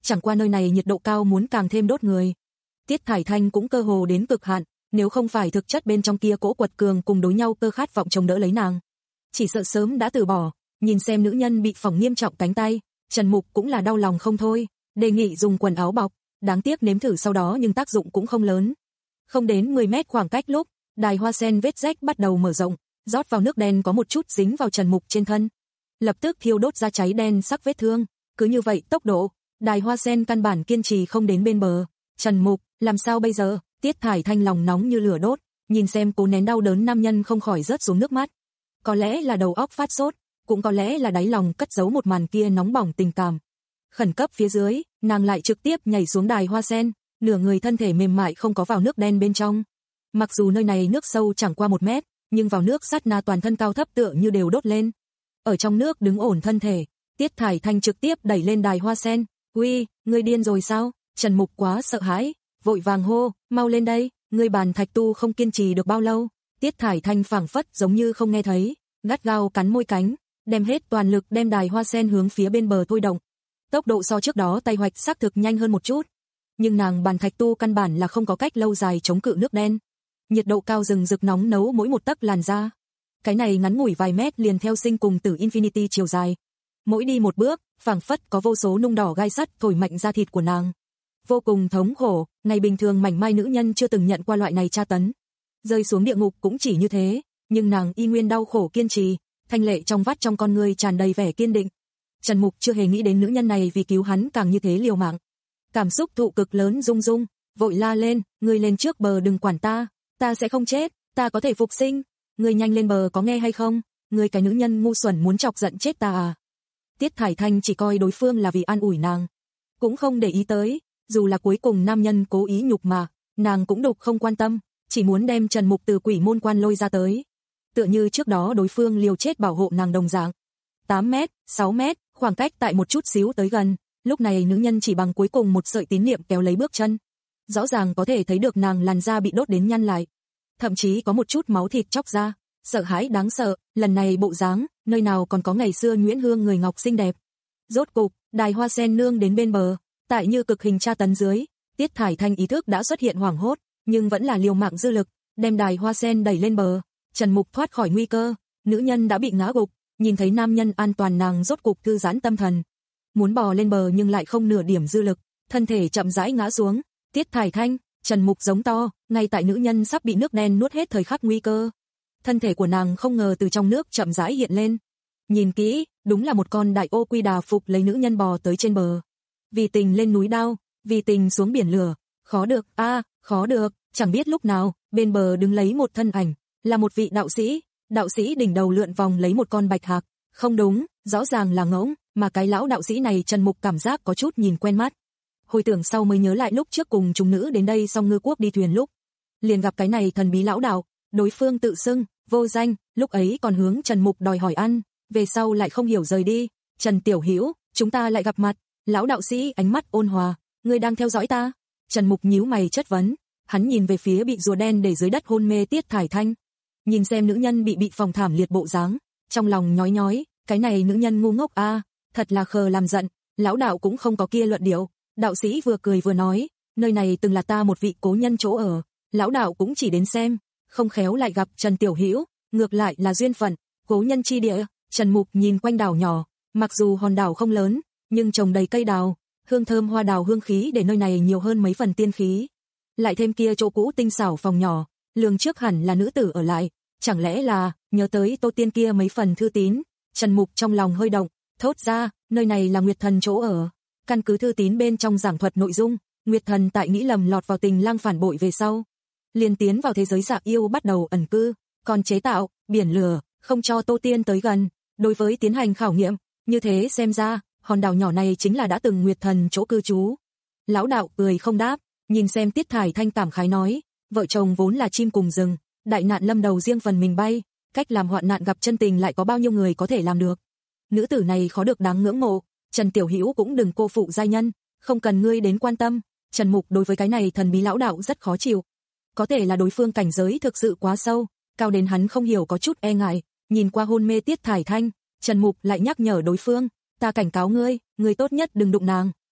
chẳng qua nơi này nhiệt độ cao muốn càng thêm đốt người. Tiết Thải Thanh cũng cơ hồ đến cực hạn, nếu không phải thực chất bên trong kia cỗ quật cường cùng đối nhau cơ khát vọng chống đỡ lấy nàng, chỉ sợ sớm đã từ bỏ. Nhìn xem nữ nhân bị phỏng nghiêm trọng cánh tay, Trần Mục cũng là đau lòng không thôi, đề nghị dùng quần áo bọc, đáng tiếc nếm thử sau đó nhưng tác dụng cũng không lớn. Không đến mười mét khoảng cách lúc, đài hoa sen vết rách bắt đầu mở rộng, rót vào nước đen có một chút dính vào Trần Mục trên thân, lập tức thiêu đốt ra cháy đen sắc vết thương. Cứ như vậy tốc độ, đài hoa sen căn bản kiên trì không đến bên bờ. Trần Mục, làm sao bây giờ? Tiết Thải Thanh lòng nóng như lửa đốt, nhìn xem cố nén đau đớn nam nhân không khỏi rớt xuống nước mắt. Có lẽ là đầu óc phát sốt, cũng có lẽ là đáy lòng cất giấu một màn kia nóng bỏng tình cảm. Khẩn cấp phía dưới, nàng lại trực tiếp nhảy xuống đài hoa sen, nửa người thân thể mềm mại không có vào nước đen bên trong. Mặc dù nơi này nước sâu chẳng qua một mét, nhưng vào nước sát na toàn thân cao thấp tựa như đều đốt lên. Ở trong nước đứng ổn thân thể, Tiết Thải Thanh trực tiếp đẩy lên đài hoa sen. Uy, ngươi điên rồi sao? Trần Mục quá sợ hãi, vội vàng hô, mau lên đây, ngươi bàn thạch tu không kiên trì được bao lâu. Tiết Thải Thanh phảng phất giống như không nghe thấy, gắt gao cắn môi cánh, đem hết toàn lực đem đài hoa sen hướng phía bên bờ thôi động. Tốc độ so trước đó tay hoạch xác thực nhanh hơn một chút, nhưng nàng bàn thạch tu căn bản là không có cách lâu dài chống cự nước đen. Nhiệt độ cao rừng rực nóng nấu mỗi một tấc làn da. Cái này ngắn ngủi vài mét liền theo sinh cùng tử Infinity chiều dài. Mỗi đi một bước, phảng phất có vô số nung đỏ gai sắt thổi mạnh da thịt của nàng. Vô cùng thống khổ, ngày bình thường mảnh mai nữ nhân chưa từng nhận qua loại này tra tấn. Rơi xuống địa ngục cũng chỉ như thế, nhưng nàng y nguyên đau khổ kiên trì, thanh lệ trong vắt trong con người tràn đầy vẻ kiên định. Trần Mục chưa hề nghĩ đến nữ nhân này vì cứu hắn càng như thế liều mạng. Cảm xúc thụ cực lớn rung rung, vội la lên, ngươi lên trước bờ đừng quản ta, ta sẽ không chết, ta có thể phục sinh, ngươi nhanh lên bờ có nghe hay không, ngươi cái nữ nhân ngu xuẩn muốn chọc giận chết ta à. Tiết Thải Thanh chỉ coi đối phương là vì an ủi nàng, cũng không để ý tới, dù là cuối cùng nam nhân cố ý nhục mà, nàng cũng đục không quan tâm, chỉ muốn đem Trần Mục từ quỷ môn quan lôi ra tới. Tựa như trước đó đối phương liều chết bảo hộ nàng đồng dạng. tám mét, sáu mét, khoảng cách tại một chút xíu tới gần, lúc này nữ nhân chỉ bằng cuối cùng một sợi tín niệm kéo lấy bước chân. Rõ ràng có thể thấy được nàng làn da bị đốt đến nhăn lại, thậm chí có một chút máu thịt chóc ra, sợ hãi đáng sợ, lần này bộ dáng, nơi nào còn có ngày xưa Nguyễn Hương người ngọc xinh đẹp. Rốt cục, đài hoa sen nương đến bên bờ, tại như cực hình tra tấn dưới, Tiết Thải Thanh ý thức đã xuất hiện hoảng hốt, nhưng vẫn là liều mạng dư lực, đem đài hoa sen đẩy lên bờ. Trần Mục thoát khỏi nguy cơ, nữ nhân đã bị ngã gục, nhìn thấy nam nhân an toàn nàng rốt cục thư giãn tâm thần. Muốn bò lên bờ nhưng lại không nửa điểm dư lực, thân thể chậm rãi ngã xuống. Tiết Thải Thanh, Trần Mục giống to, ngay tại nữ nhân sắp bị nước đen nuốt hết thời khắc nguy cơ. Thân thể của nàng không ngờ từ trong nước chậm rãi hiện lên. Nhìn kỹ, đúng là một con đại ô quy đà phục lấy nữ nhân bò tới trên bờ. Vì tình lên núi đao, vì tình xuống biển lửa, khó được, a, à, khó được, chẳng biết lúc nào, bên bờ đứng lấy một thân ảnh, là một vị đạo sĩ, đạo sĩ đỉnh đầu lượn vòng lấy một con bạch hạc, không đúng, rõ ràng là ngỗng, mà cái lão đạo sĩ này Trần Mục cảm giác có chút nhìn quen mắt. Hồi tưởng sau mới nhớ lại lúc trước cùng chúng nữ đến đây song ngư quốc đi thuyền lúc, liền gặp cái này thần bí lão đạo, đối phương tự xưng, vô danh, lúc ấy còn hướng Trần Mục đòi hỏi ăn, về sau lại không hiểu rời đi. Trần Tiểu Hữu, chúng ta lại gặp mặt. Lão đạo sĩ ánh mắt ôn hòa, ngươi đang theo dõi ta? Trần Mục nhíu mày chất vấn, hắn nhìn về phía bị rùa đen để dưới đất hôn mê Tiết Thải Thanh, nhìn xem nữ nhân bị bị phòng thảm liệt bộ dáng, trong lòng nhói nhói, cái này nữ nhân ngu ngốc a, à, thật là khờ làm giận. Lão đạo cũng không có kia luận điệu, đạo sĩ vừa cười vừa nói, nơi này từng là ta một vị cố nhân chỗ ở, lão đạo cũng chỉ đến xem, không khéo lại gặp Trần Tiểu Hữu, ngược lại là duyên phận, cố nhân chi địa. Trần Mục nhìn quanh đảo nhỏ, mặc dù hòn đảo không lớn, nhưng trồng đầy cây đào, hương thơm hoa đào hương khí để nơi này nhiều hơn mấy phần tiên khí. Lại thêm kia chỗ cũ tinh xảo phòng nhỏ, lường trước hẳn là nữ tử ở lại, chẳng lẽ là, nhớ tới Tô Tiên kia mấy phần thư tín, Trần Mục trong lòng hơi động, thốt ra, nơi này là Nguyệt Thần chỗ ở. Căn cứ thư tín bên trong giảng thuật nội dung, Nguyệt Thần tại nghĩ lầm lọt vào tình lang phản bội về sau, liền tiến vào thế giới dạ yêu bắt đầu ẩn cư, còn chế tạo biển lửa, không cho Tô Tiên tới gần, đối với tiến hành khảo nghiệm, như thế xem ra, hòn đảo nhỏ này chính là đã từng Nguyệt Thần chỗ cư trú. Lão đạo cười không đáp, nhìn xem Tiết Thải Thanh cảm khái nói, vợ chồng vốn là chim cùng rừng, đại nạn lâm đầu riêng phần mình bay, cách làm hoạn nạn gặp chân tình lại có bao nhiêu người có thể làm được. Nữ tử này khó được đáng ngưỡng mộ, Trần Tiểu Hữu cũng đừng cô phụ giai nhân, không cần ngươi đến quan tâm. Trần Mục đối với cái này thần bí lão đạo rất khó chịu. Có thể là đối phương cảnh giới thực sự quá sâu, cao đến hắn không hiểu có chút e ngại, nhìn qua hôn mê Tiết Thải Thanh, Trần Mục lại nhắc nhở đối phương, ta cảnh cáo ngươi, ngươi tốt nhất đừng đụng nàng,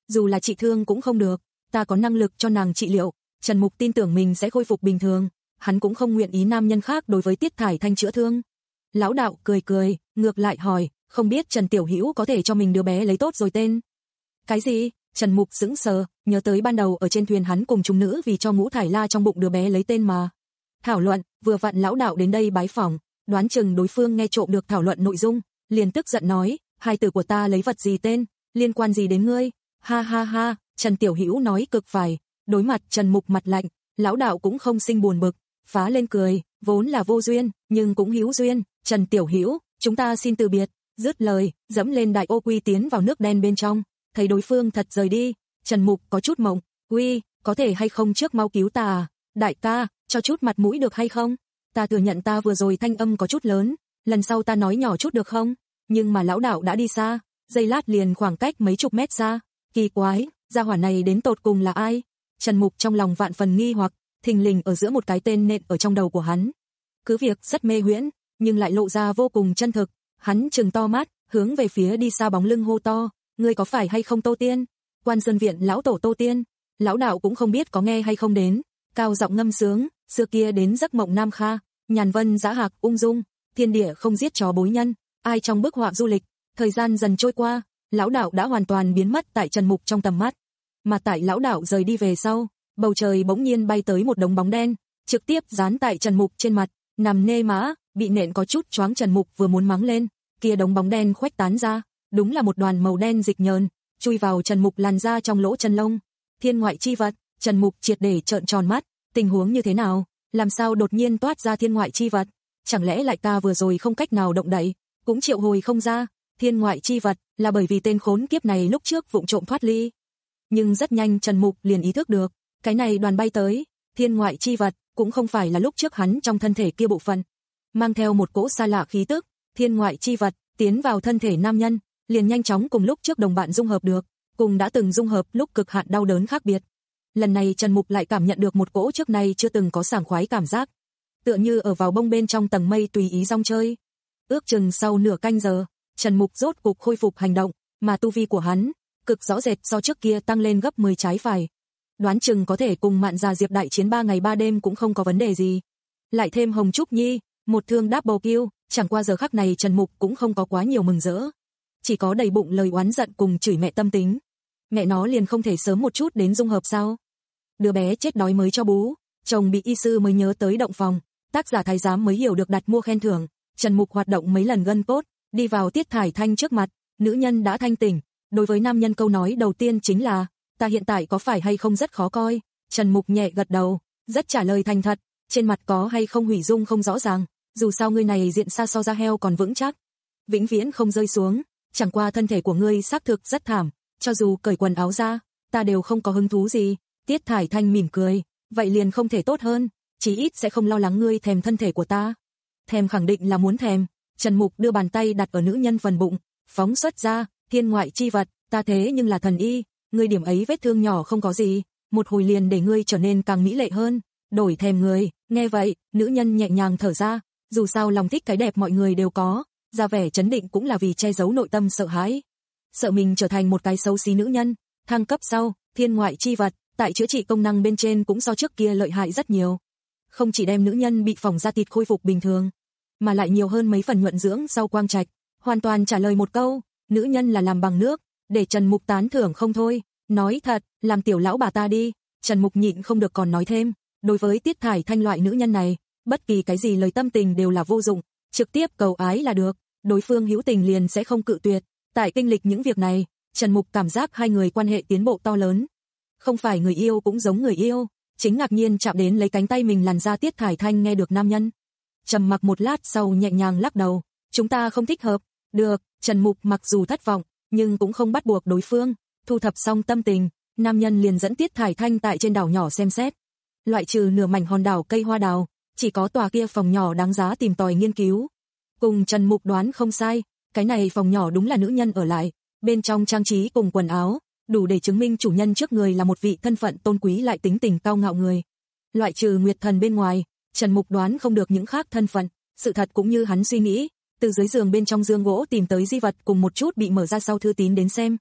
dù là trị thương cũng không được, ta có năng lực cho nàng trị liệu. Trần Mục tin tưởng mình sẽ khôi phục bình thường, hắn cũng không nguyện ý nam nhân khác đối với Tiết Thải Thanh chữa thương. Lão đạo cười cười, ngược lại hỏi, không biết Trần Tiểu Hữu có thể cho mình đứa bé lấy tốt rồi tên. Cái gì? Trần Mục sững sờ, nhớ tới ban đầu ở trên thuyền hắn cùng chúng nữ vì cho Ngũ Thải La trong bụng đứa bé lấy tên mà thảo luận, vừa vặn lão đạo đến đây bái phỏng, đoán chừng đối phương nghe trộm được thảo luận nội dung, liền tức giận nói, hai từ của ta lấy vật gì tên, liên quan gì đến ngươi? Ha ha ha, Trần Tiểu Hữu nói cực phải. Đối mặt Trần Mục mặt lạnh, lão đạo cũng không sinh buồn bực, phá lên cười, vốn là vô duyên, nhưng cũng hữu duyên, Trần Tiểu Hữu, chúng ta xin từ biệt. Dứt lời, dẫm lên đại ô quy tiến vào nước đen bên trong, thấy đối phương thật rời đi, Trần Mục có chút mộng, "Quy, có thể hay không trước mau cứu ta à? Đại ca, cho chút mặt mũi được hay không? Ta thừa nhận ta vừa rồi thanh âm có chút lớn, lần sau ta nói nhỏ chút được không?" Nhưng mà lão đạo đã đi xa, giây lát liền khoảng cách mấy chục mét xa. Kỳ quái, gia hỏa này đến tột cùng là ai? Trần Mục trong lòng vạn phần nghi hoặc, thình lình ở giữa một cái tên nện ở trong đầu của hắn. Cứ việc rất mê huyễn, nhưng lại lộ ra vô cùng chân thực. Hắn trừng to mắt, hướng về phía đi xa bóng lưng hô to, "Ngươi có phải hay không Tô Tiên? Quan Sơn viện lão tổ Tô Tiên." Lão đạo cũng không biết có nghe hay không đến, cao giọng ngâm sướng, xưa kia đến giấc mộng Nam Kha, nhàn vân dã hạc ung dung, thiên địa không giết chó bối nhân, ai trong bức họa du lịch. Thời gian dần trôi qua, lão đạo đã hoàn toàn biến mất tại Trần Mục trong tầm mắt. Mà tại lão đạo rời đi về sau, bầu trời bỗng nhiên bay tới một đống bóng đen, trực tiếp dán tại Trần Mục trên mặt, nằm nê mã, bị nện có chút choáng. Trần Mục vừa muốn mắng lên, kia đống bóng đen khuếch tán ra, đúng là một đoàn màu đen dịch nhờn, chui vào Trần Mục làn ra trong lỗ chân lông. Thiên ngoại chi vật, Trần Mục triệt để trợn tròn mắt, tình huống như thế nào, làm sao đột nhiên toát ra thiên ngoại chi vật, chẳng lẽ lại ta vừa rồi không cách nào động đậy, cũng triệu hồi không ra. Thiên ngoại chi vật là bởi vì tên khốn kiếp này lúc trước vụng trộm thoát ly. Nhưng rất nhanh Trần Mục liền ý thức được, cái này đoàn bay tới, thiên ngoại chi vật cũng không phải là lúc trước hắn trong thân thể kia bộ phận, mang theo một cỗ xa lạ khí tức, thiên ngoại chi vật tiến vào thân thể nam nhân, liền nhanh chóng cùng lúc trước đồng bạn dung hợp được, cùng đã từng dung hợp lúc cực hạn đau đớn khác biệt. Lần này Trần Mục lại cảm nhận được một cỗ trước nay chưa từng có sảng khoái cảm giác, tựa như ở vào bông bên trong tầng mây tùy ý rong chơi. Ước chừng sau nửa canh giờ, Trần Mục rốt cục khôi phục hành động, mà tu vi của hắn cực rõ rệt so trước kia tăng lên gấp mười trái phải. Đoán chừng có thể cùng Mạn Già Diệp đại chiến ba ngày ba đêm cũng không có vấn đề gì. Lại thêm Hồng Trúc Nhi, một thương đáp bầu kiêu, chẳng qua giờ khắc này Trần Mục cũng không có quá nhiều mừng rỡ, chỉ có đầy bụng lời oán giận cùng chửi mẹ tâm tính. Mẹ nó liền không thể sớm một chút đến dung hợp sao? Đứa bé chết đói mới cho bú, chồng bị y sư mới nhớ tới động phòng, tác giả thái giám mới hiểu được đặt mua khen thưởng. Trần Mục hoạt động mấy lần gân cốt, đi vào Tiết Thải Thanh trước mặt, nữ nhân đã thanh tỉnh, đối với nam nhân câu nói đầu tiên chính là, "Ta hiện tại có phải hay không rất khó coi?" Trần Mục nhẹ gật đầu, rất trả lời thành thật, trên mặt có hay không hủy dung không rõ ràng, dù sao ngươi này diện xa so da heo còn vững chắc, vĩnh viễn không rơi xuống, chẳng qua thân thể của ngươi xác thực rất thảm, cho dù cởi quần áo ra, ta đều không có hứng thú gì. Tiết Thải Thanh mỉm cười, vậy liền không thể tốt hơn, chí ít sẽ không lo lắng ngươi thèm thân thể của ta. Thèm khẳng định là muốn thèm. Trần Mục đưa bàn tay đặt ở nữ nhân phần bụng, phóng xuất ra, thiên ngoại chi vật, ta thế nhưng là thần y, ngươi điểm ấy vết thương nhỏ không có gì, một hồi liền để ngươi trở nên càng mỹ lệ hơn, đổi thèm người. Nghe vậy, nữ nhân nhẹ nhàng thở ra, dù sao lòng thích cái đẹp mọi người đều có, ra vẻ trấn định cũng là vì che giấu nội tâm sợ hãi, sợ mình trở thành một cái xấu xí nữ nhân. Thăng cấp sau, thiên ngoại chi vật, tại chữa trị công năng bên trên cũng so trước kia lợi hại rất nhiều, không chỉ đem nữ nhân bị phỏng da thịt khôi phục bình thường, mà lại nhiều hơn mấy phần nhuận dưỡng sau quang trạch, hoàn toàn trả lời một câu, nữ nhân là làm bằng nước, để Trần Mục tán thưởng không thôi. Nói thật, làm tiểu lão bà ta đi. Trần Mục nhịn không được còn nói thêm, đối với Tiết Thải Thanh loại nữ nhân này, bất kỳ cái gì lời tâm tình đều là vô dụng, trực tiếp cầu ái là được, đối phương hữu tình liền sẽ không cự tuyệt. Tại kinh lịch những việc này, Trần Mục cảm giác hai người quan hệ tiến bộ to lớn, không phải người yêu cũng giống người yêu, chính ngạc nhiên chạm đến lấy cánh tay mình làn ra. Tiết Thải Thanh nghe được nam nhân trầm mặc một lát sau nhẹ nhàng lắc đầu, chúng ta không thích hợp. Được. Trần Mục mặc dù thất vọng, nhưng cũng không bắt buộc đối phương. Thu thập xong tâm tình, nam nhân liền dẫn Tiết Thải Thanh tại trên đảo nhỏ xem xét. Loại trừ nửa mảnh hòn đảo cây hoa đào, chỉ có tòa kia phòng nhỏ đáng giá tìm tòi nghiên cứu. Cùng Trần Mục đoán không sai, cái này phòng nhỏ đúng là nữ nhân ở lại, bên trong trang trí cùng quần áo, đủ để chứng minh chủ nhân trước người là một vị thân phận tôn quý lại tính tình cao ngạo người. Loại trừ Nguyệt Thần bên ngoài, Trần Mục đoán không được những khác thân phận, sự thật cũng như hắn suy nghĩ, từ dưới giường bên trong giường gỗ tìm tới di vật cùng một chút bị mở ra sau thư tín đến xem.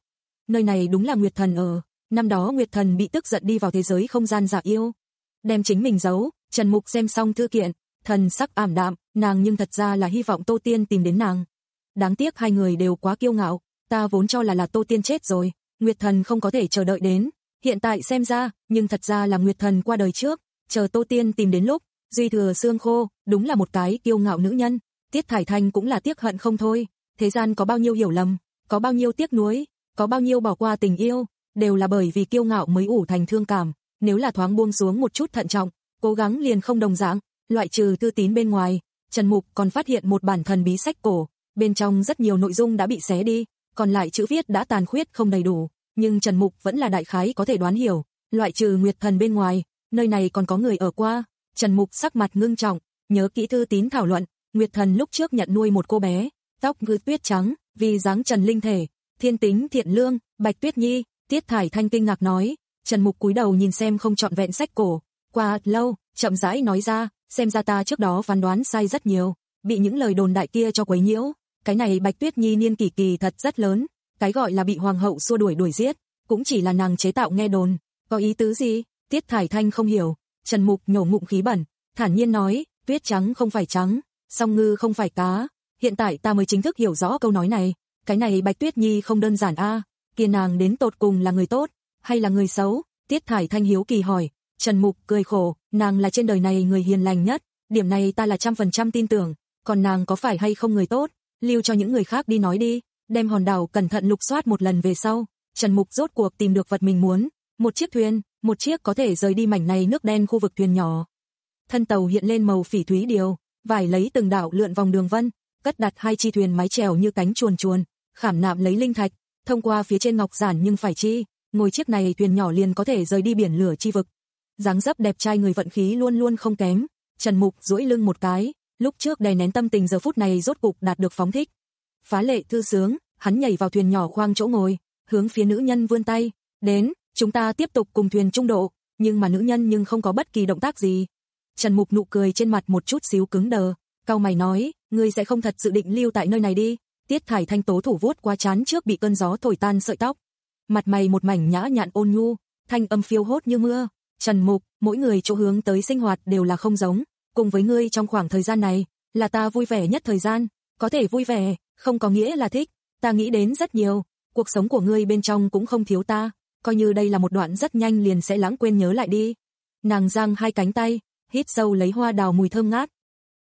nơi này đúng là Nguyệt Thần ở. Năm đó Nguyệt Thần bị tức giận đi vào thế giới không gian giả yêu, đem chính mình giấu. Trần Mục xem xong thư kiện, thần sắc ảm đạm, nàng nhưng thật ra là hy vọng Tô Tiên tìm đến nàng. Đáng tiếc hai người đều quá kiêu ngạo, ta vốn cho là là Tô Tiên chết rồi, Nguyệt Thần không có thể chờ đợi đến, hiện tại xem ra, nhưng thật ra là Nguyệt Thần qua đời trước, chờ Tô Tiên tìm đến lúc, duy thừa xương khô, đúng là một cái kiêu ngạo nữ nhân. Tiết Thải Thanh cũng là tiếc hận không thôi, thế gian có bao nhiêu hiểu lầm, có bao nhiêu tiếc nuối, có bao nhiêu bỏ qua tình yêu, đều là bởi vì kiêu ngạo mới ủ thành thương cảm, nếu là thoáng buông xuống một chút thận trọng, cố gắng liền không đồng dạng. Loại trừ thư tín bên ngoài, Trần Mục còn phát hiện một bản thần bí sách cổ, bên trong rất nhiều nội dung đã bị xé đi, còn lại chữ viết đã tàn khuyết không đầy đủ, nhưng Trần Mục vẫn là đại khái có thể đoán hiểu, loại trừ Nguyệt Thần bên ngoài, nơi này còn có người ở qua. Trần Mục sắc mặt ngưng trọng, nhớ kỹ thư tín thảo luận, Nguyệt Thần lúc trước nhận nuôi một cô bé, tóc ngư tuyết trắng, vì dáng trần linh thể, thiên tính thiện lương, Bạch Tuyết Nhi. Tiết Thải Thanh kinh ngạc nói. Trần Mục cúi đầu nhìn xem không trọn vẹn sách cổ, qua lâu, chậm rãi nói ra, xem ra ta trước đó phán đoán sai rất nhiều, bị những lời đồn đại kia cho quấy nhiễu, cái này Bạch Tuyết Nhi niên kỷ kỳ thật rất lớn, cái gọi là bị hoàng hậu xua đuổi đuổi giết, cũng chỉ là nàng chế tạo nghe đồn, có ý tứ gì? Tiết Thải Thanh không hiểu. Trần Mục nhổ ngụm khí bẩn, thản nhiên nói, tuyết trắng không phải trắng, song ngư không phải cá, hiện tại ta mới chính thức hiểu rõ câu nói này, cái này Bạch Tuyết Nhi không đơn giản a, kia nàng đến tột cùng là người tốt hay là người xấu? Tiết Thải Thanh hiếu kỳ hỏi. Trần Mục cười khổ, nàng là trên đời này người hiền lành nhất, điểm này ta là trăm phần trăm tin tưởng, còn nàng có phải hay không người tốt, lưu cho những người khác đi nói đi. Đem hòn đảo cẩn thận lục soát một lần về sau, Trần Mục rốt cuộc tìm được vật mình muốn, một chiếc thuyền, một chiếc có thể rời đi mảnh này nước đen khu vực thuyền nhỏ. Thân tàu hiện lên màu phỉ thúy điều, vải lấy từng đảo lượn vòng đường vân, cất đặt hai chi thuyền mái chèo như cánh chuồn chuồn, khảm nạm lấy linh thạch, thông qua phía trên ngọc giản nhưng phải chi, ngồi chiếc này thuyền nhỏ liền có thể rời đi biển lửa chi vực. Dáng dấp đẹp trai người vận khí luôn luôn không kém, Trần Mục duỗi lưng một cái, lúc trước đè nén tâm tình giờ phút này rốt cục đạt được phóng thích. Phá lệ thư sướng, hắn nhảy vào thuyền nhỏ khoang chỗ ngồi, hướng phía nữ nhân vươn tay, đến, chúng ta tiếp tục cùng thuyền trung độ, nhưng mà nữ nhân nhưng không có bất kỳ động tác gì. Trần Mục nụ cười trên mặt một chút xíu cứng đờ, cau mày nói, ngươi sẽ không thật dự định lưu tại nơi này đi? Tiết Thải Thanh tố thủ vuốt qua trán trước bị cơn gió thổi tan sợi tóc, mặt mày một mảnh nhã nhặn ôn nhu, thanh âm phiêu hốt như mưa. Trần Mục, mỗi người chỗ hướng tới sinh hoạt đều là không giống, cùng với ngươi trong khoảng thời gian này, là ta vui vẻ nhất thời gian, có thể vui vẻ, không có nghĩa là thích, ta nghĩ đến rất nhiều, cuộc sống của ngươi bên trong cũng không thiếu ta, coi như đây là một đoạn rất nhanh liền sẽ lãng quên nhớ lại đi. Nàng giang hai cánh tay, hít sâu lấy hoa đào mùi thơm ngát.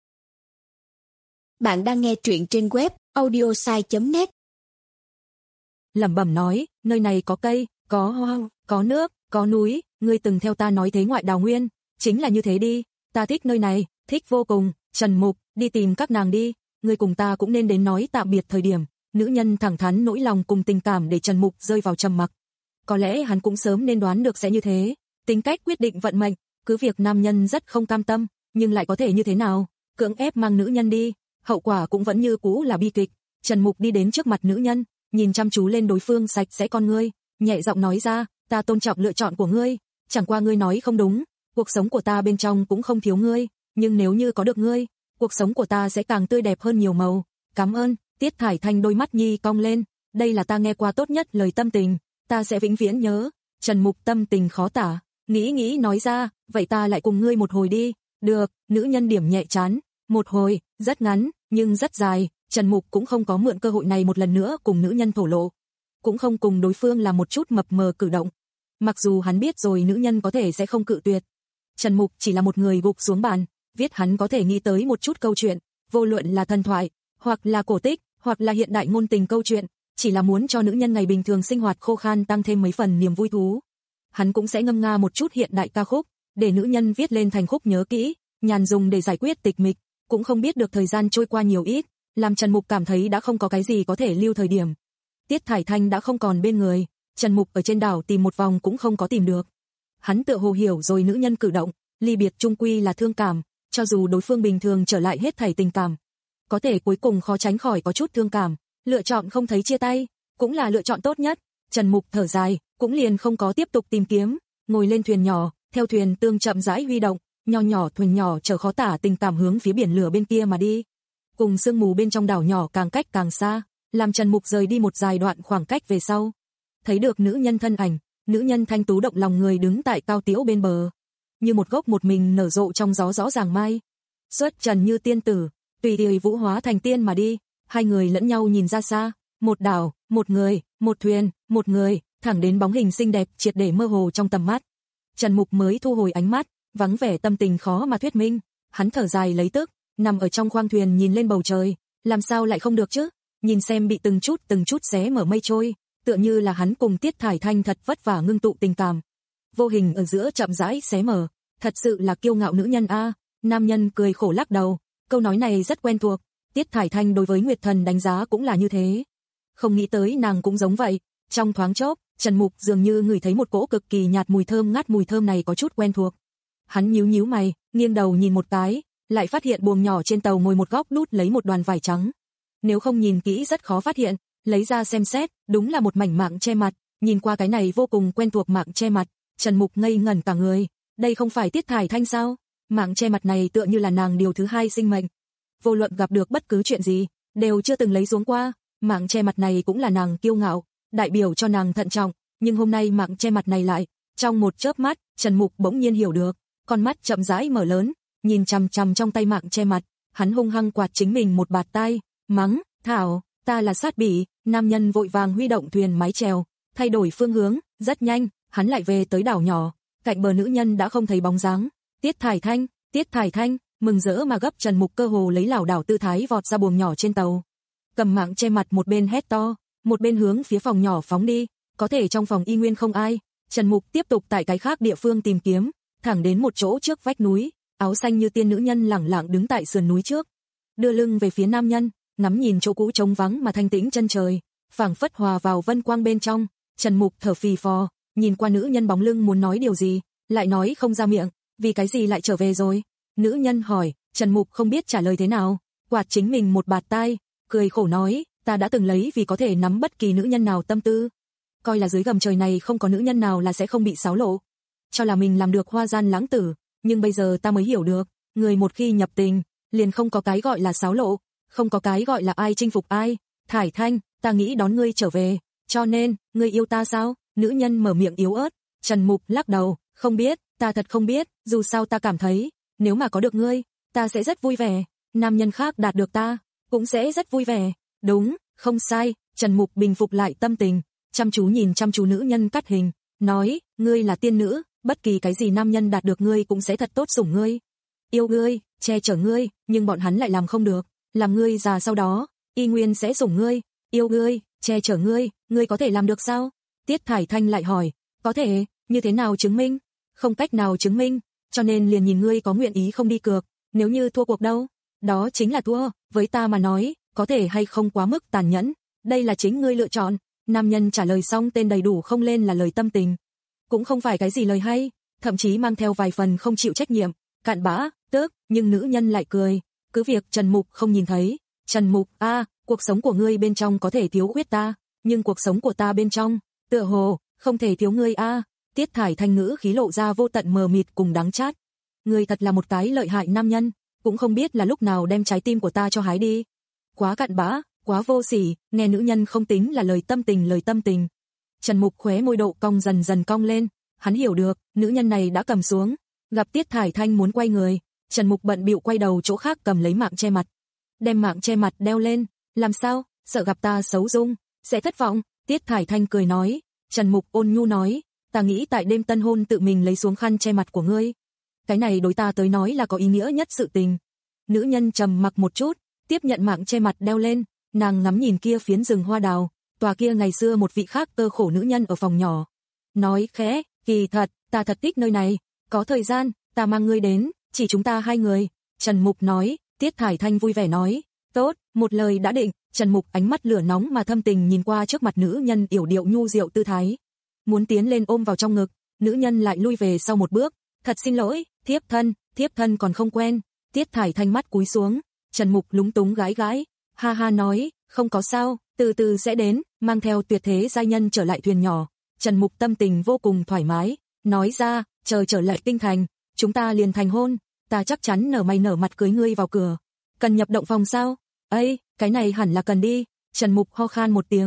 Bạn đang nghe truyện trên web audiosai chấm net. Lẩm bẩm nói, nơi này có cây, có hoa, có nước, có núi, ngươi từng theo ta nói thế ngoại đào nguyên, chính là như thế đi, ta thích nơi này, thích vô cùng. Trần Mục, đi tìm các nàng đi, ngươi cùng ta cũng nên đến nói tạm biệt thời điểm. Nữ nhân thẳng thắn nỗi lòng cùng tình cảm để Trần Mục rơi vào trầm mặc. Có lẽ hắn cũng sớm nên đoán được sẽ như thế, tính cách quyết định vận mệnh, cứ việc nam nhân rất không cam tâm, nhưng lại có thể như thế nào, cưỡng ép mang nữ nhân đi, hậu quả cũng vẫn như cũ là bi kịch. Trần Mục đi đến trước mặt nữ nhân, nhìn chăm chú lên đối phương sạch sẽ con ngươi, nhẹ giọng nói ra, ta tôn trọng lựa chọn của ngươi, chẳng qua ngươi nói không đúng, cuộc sống của ta bên trong cũng không thiếu ngươi, nhưng nếu như có được ngươi, cuộc sống của ta sẽ càng tươi đẹp hơn nhiều màu. Cảm ơn. Tiết Thải Thanh đôi mắt nhi cong lên, đây là ta nghe qua tốt nhất lời tâm tình, ta sẽ vĩnh viễn nhớ. Trần Mục tâm tình khó tả, nghĩ nghĩ nói ra, vậy ta lại cùng ngươi một hồi đi. Được. Nữ nhân điểm nhẹ chán, một hồi, rất ngắn, nhưng rất dài. Trần Mục cũng không có mượn cơ hội này một lần nữa cùng nữ nhân thổ lộ, cũng không cùng đối phương làm một chút mập mờ cử động. Mặc dù hắn biết rồi nữ nhân có thể sẽ không cự tuyệt, Trần Mục chỉ là một người gục xuống bàn, viết hắn có thể nghĩ tới một chút câu chuyện, vô luận là thần thoại, hoặc là cổ tích, hoặc là hiện đại ngôn tình câu chuyện, chỉ là muốn cho nữ nhân ngày bình thường sinh hoạt khô khan tăng thêm mấy phần niềm vui thú. Hắn cũng sẽ ngâm nga một chút hiện đại ca khúc, để nữ nhân viết lên thành khúc nhớ kỹ, nhàn dùng để giải quyết tịch mịch, cũng không biết được thời gian trôi qua nhiều ít, làm Trần Mục cảm thấy đã không có cái gì có thể lưu thời điểm. Tiết Thải Thanh đã không còn bên người, Trần Mục ở trên đảo tìm một vòng cũng không có tìm được. Hắn tựa hồ hiểu rồi nữ nhân cử động, ly biệt chung quy là thương cảm, cho dù đối phương bình thường trở lại hết thảy tình cảm, có thể cuối cùng khó tránh khỏi có chút thương cảm, lựa chọn không thấy chia tay, cũng là lựa chọn tốt nhất. Trần Mục thở dài, cũng liền không có tiếp tục tìm kiếm, ngồi lên thuyền nhỏ, theo thuyền tương chậm rãi huy động, nho nhỏ thuyền nhỏ chở khó tả tình cảm hướng phía biển lửa bên kia mà đi. Cùng sương mù bên trong đảo nhỏ càng cách càng xa, làm Trần Mục rời đi một dài đoạn khoảng cách về sau, thấy được nữ nhân thân ảnh, nữ nhân thanh tú động lòng người đứng tại cao tiễu bên bờ, như một gốc một mình nở rộ trong gió rõ ràng mai. Xuất trần như tiên tử, tùy tùy vũ hóa thành tiên mà đi, hai người lẫn nhau nhìn ra xa, một đảo, một người, một thuyền, một người, thẳng đến bóng hình xinh đẹp triệt để mơ hồ trong tầm mắt. Trần Mục mới thu hồi ánh mắt, vắng vẻ tâm tình khó mà thuyết minh, hắn thở dài lấy tức, nằm ở trong khoang thuyền nhìn lên bầu trời, làm sao lại không được chứ, nhìn xem bị từng chút từng chút xé mở mây trôi, tựa như là hắn cùng Tiết Thải Thanh thật vất vả ngưng tụ tình cảm. Vô hình ở giữa chậm rãi xé mở, thật sự là kiêu ngạo nữ nhân a. Nam nhân cười khổ lắc đầu, câu nói này rất quen thuộc, Tiết Thải Thanh đối với Nguyệt Thần đánh giá cũng là như thế. Không nghĩ tới nàng cũng giống vậy, trong thoáng chốc, Trần Mục dường như ngửi thấy một cỗ cực kỳ nhạt mùi thơm ngát, mùi thơm này có chút quen thuộc. Hắn nhíu nhíu mày, nghiêng đầu nhìn một cái, lại phát hiện buồng nhỏ trên tàu ngồi một góc đút lấy một đoàn vải trắng. Nếu không nhìn kỹ rất khó phát hiện, lấy ra xem xét, đúng là một mảnh mạng che mặt, nhìn qua cái này vô cùng quen thuộc mạng che mặt, Trần Mục ngây ngẩn cả người, đây không phải Tiết Thải Thanh sao? Mạng che mặt này tựa như là nàng điều thứ hai sinh mệnh. Vô luận gặp được bất cứ chuyện gì, đều chưa từng lấy xuống qua, mạng che mặt này cũng là nàng kiêu ngạo, đại biểu cho nàng thận trọng, nhưng hôm nay mạng che mặt này lại, trong một chớp mắt, Trần Mục bỗng nhiên hiểu được, con mắt chậm rãi mở lớn, nhìn chằm chằm trong tay mạng che mặt, hắn hung hăng quạt chính mình một bạt tai, mắng, "Thảo, ta là sát bỉ." Nam nhân vội vàng huy động thuyền mái chèo, thay đổi phương hướng, rất nhanh, hắn lại về tới đảo nhỏ, cạnh bờ nữ nhân đã không thấy bóng dáng. Tiết Thải Thanh, Tiết Thải Thanh, mừng rỡ mà gấp, Trần Mục cơ hồ lấy lảo đảo tư thái vọt ra buồng nhỏ trên tàu, cầm mạng che mặt một bên hét to, một bên hướng phía phòng nhỏ phóng đi. Có thể trong phòng y nguyên không ai, Trần Mục tiếp tục tại cái khác địa phương tìm kiếm, thẳng đến một chỗ trước vách núi, áo xanh như tiên nữ nhân lẳng lặng đứng tại sườn núi trước, đưa lưng về phía nam nhân, ngắm nhìn chỗ cũ trống vắng mà thanh tĩnh chân trời, phảng phất hòa vào vân quang bên trong. Trần Mục thở phì phò, nhìn qua nữ nhân bóng lưng muốn nói điều gì, lại nói không ra miệng, vì cái gì lại trở về rồi? Nữ nhân hỏi, Trần Mục không biết trả lời thế nào, quạt chính mình một bạt tai, cười khổ nói, ta đã từng lấy vì có thể nắm bất kỳ nữ nhân nào tâm tư, coi là dưới gầm trời này không có nữ nhân nào là sẽ không bị xáo lộ, cho là mình làm được hoa gian lãng tử, nhưng bây giờ ta mới hiểu được, người một khi nhập tình, liền không có cái gọi là xáo lộ, không có cái gọi là ai chinh phục ai. Thải Thanh, ta nghĩ đón ngươi trở về, cho nên, ngươi yêu ta sao? Nữ nhân mở miệng yếu ớt. Trần Mục lắc đầu, không biết, ta thật không biết, dù sao ta cảm thấy, nếu mà có được ngươi, ta sẽ rất vui vẻ, nam nhân khác đạt được ta, cũng sẽ rất vui vẻ. Đúng, không sai. Trần Mục bình phục lại tâm tình, chăm chú nhìn chăm chú nữ nhân cắt hình, nói, ngươi là tiên nữ, bất kỳ cái gì nam nhân đạt được ngươi cũng sẽ thật tốt sủng ngươi, yêu ngươi, che chở ngươi, nhưng bọn hắn lại làm không được, làm ngươi già sau đó, y nguyên sẽ sủng ngươi, yêu ngươi, che chở ngươi, ngươi có thể làm được sao? Tiết Thải Thanh lại hỏi, có thể, như thế nào chứng minh? Không cách nào chứng minh, cho nên liền nhìn ngươi có nguyện ý không đi cược, nếu như thua cuộc đâu? Đó chính là thua, với ta mà nói, có thể hay không quá mức tàn nhẫn, đây là chính ngươi lựa chọn. Nam nhân trả lời xong tên đầy đủ không lên là lời tâm tình, cũng không phải cái gì lời hay, thậm chí mang theo vài phần không chịu trách nhiệm, cặn bã, tức, nhưng nữ nhân lại cười, cứ việc Trần Mục không nhìn thấy. Trần Mục, a, à, cuộc sống của ngươi bên trong có thể thiếu khuyết ta, nhưng cuộc sống của ta bên trong, tựa hồ, không thể thiếu ngươi a. À. Tiết Thải Thanh ngữ khí lộ ra vô tận mờ mịt cùng đắng chát. Ngươi thật là một cái lợi hại nam nhân, cũng không biết là lúc nào đem trái tim của ta cho hái đi. Quá cặn bã, quá vô sỉ, nghe nữ nhân không tính là lời tâm tình, lời tâm tình. Trần Mục khóe môi độ cong dần dần cong lên, hắn hiểu được, nữ nhân này đã cầm xuống, gặp Tiết Thải Thanh muốn quay người, Trần Mục bận bịu quay đầu chỗ khác cầm lấy mạng che mặt, đem mạng che mặt đeo lên, làm sao, sợ gặp ta xấu dung, sẽ thất vọng. Tiết Thải Thanh cười nói. Trần Mục ôn nhu nói, ta nghĩ tại đêm tân hôn tự mình lấy xuống khăn che mặt của ngươi, cái này đối ta tới nói là có ý nghĩa nhất sự tình. Nữ nhân trầm mặc một chút, tiếp nhận mạng che mặt đeo lên, nàng ngắm nhìn kia phiến rừng hoa đào, tòa kia ngày xưa một vị khác cơ khổ nữ nhân ở phòng nhỏ, nói khẽ, kỳ thật, ta thật thích nơi này, có thời gian, ta mang ngươi đến, chỉ chúng ta hai người. Trần Mục nói. Tiết Thải Thanh vui vẻ nói, tốt, một lời đã định. Trần Mục ánh mắt lửa nóng mà thâm tình nhìn qua trước mặt nữ nhân yểu điệu nhu diệu tư thái, muốn tiến lên ôm vào trong ngực, nữ nhân lại lui về sau một bước, thật xin lỗi, thiếp thân, thiếp thân còn không quen. Tiết Thải Thanh mắt cúi xuống, Trần Mục lúng túng gái gái, ha ha nói, không có sao, từ từ sẽ đến, mang theo tuyệt thế giai nhân trở lại thuyền nhỏ. Trần Mục tâm tình vô cùng thoải mái, nói ra, chờ trở lại kinh thành, chúng ta liền thành hôn, ta chắc chắn nở mày nở mặt cưới ngươi vào cửa. Cần nhập động phòng sao? Ây, cái này hẳn là cần đi. Trần Mục ho khan một tiếng,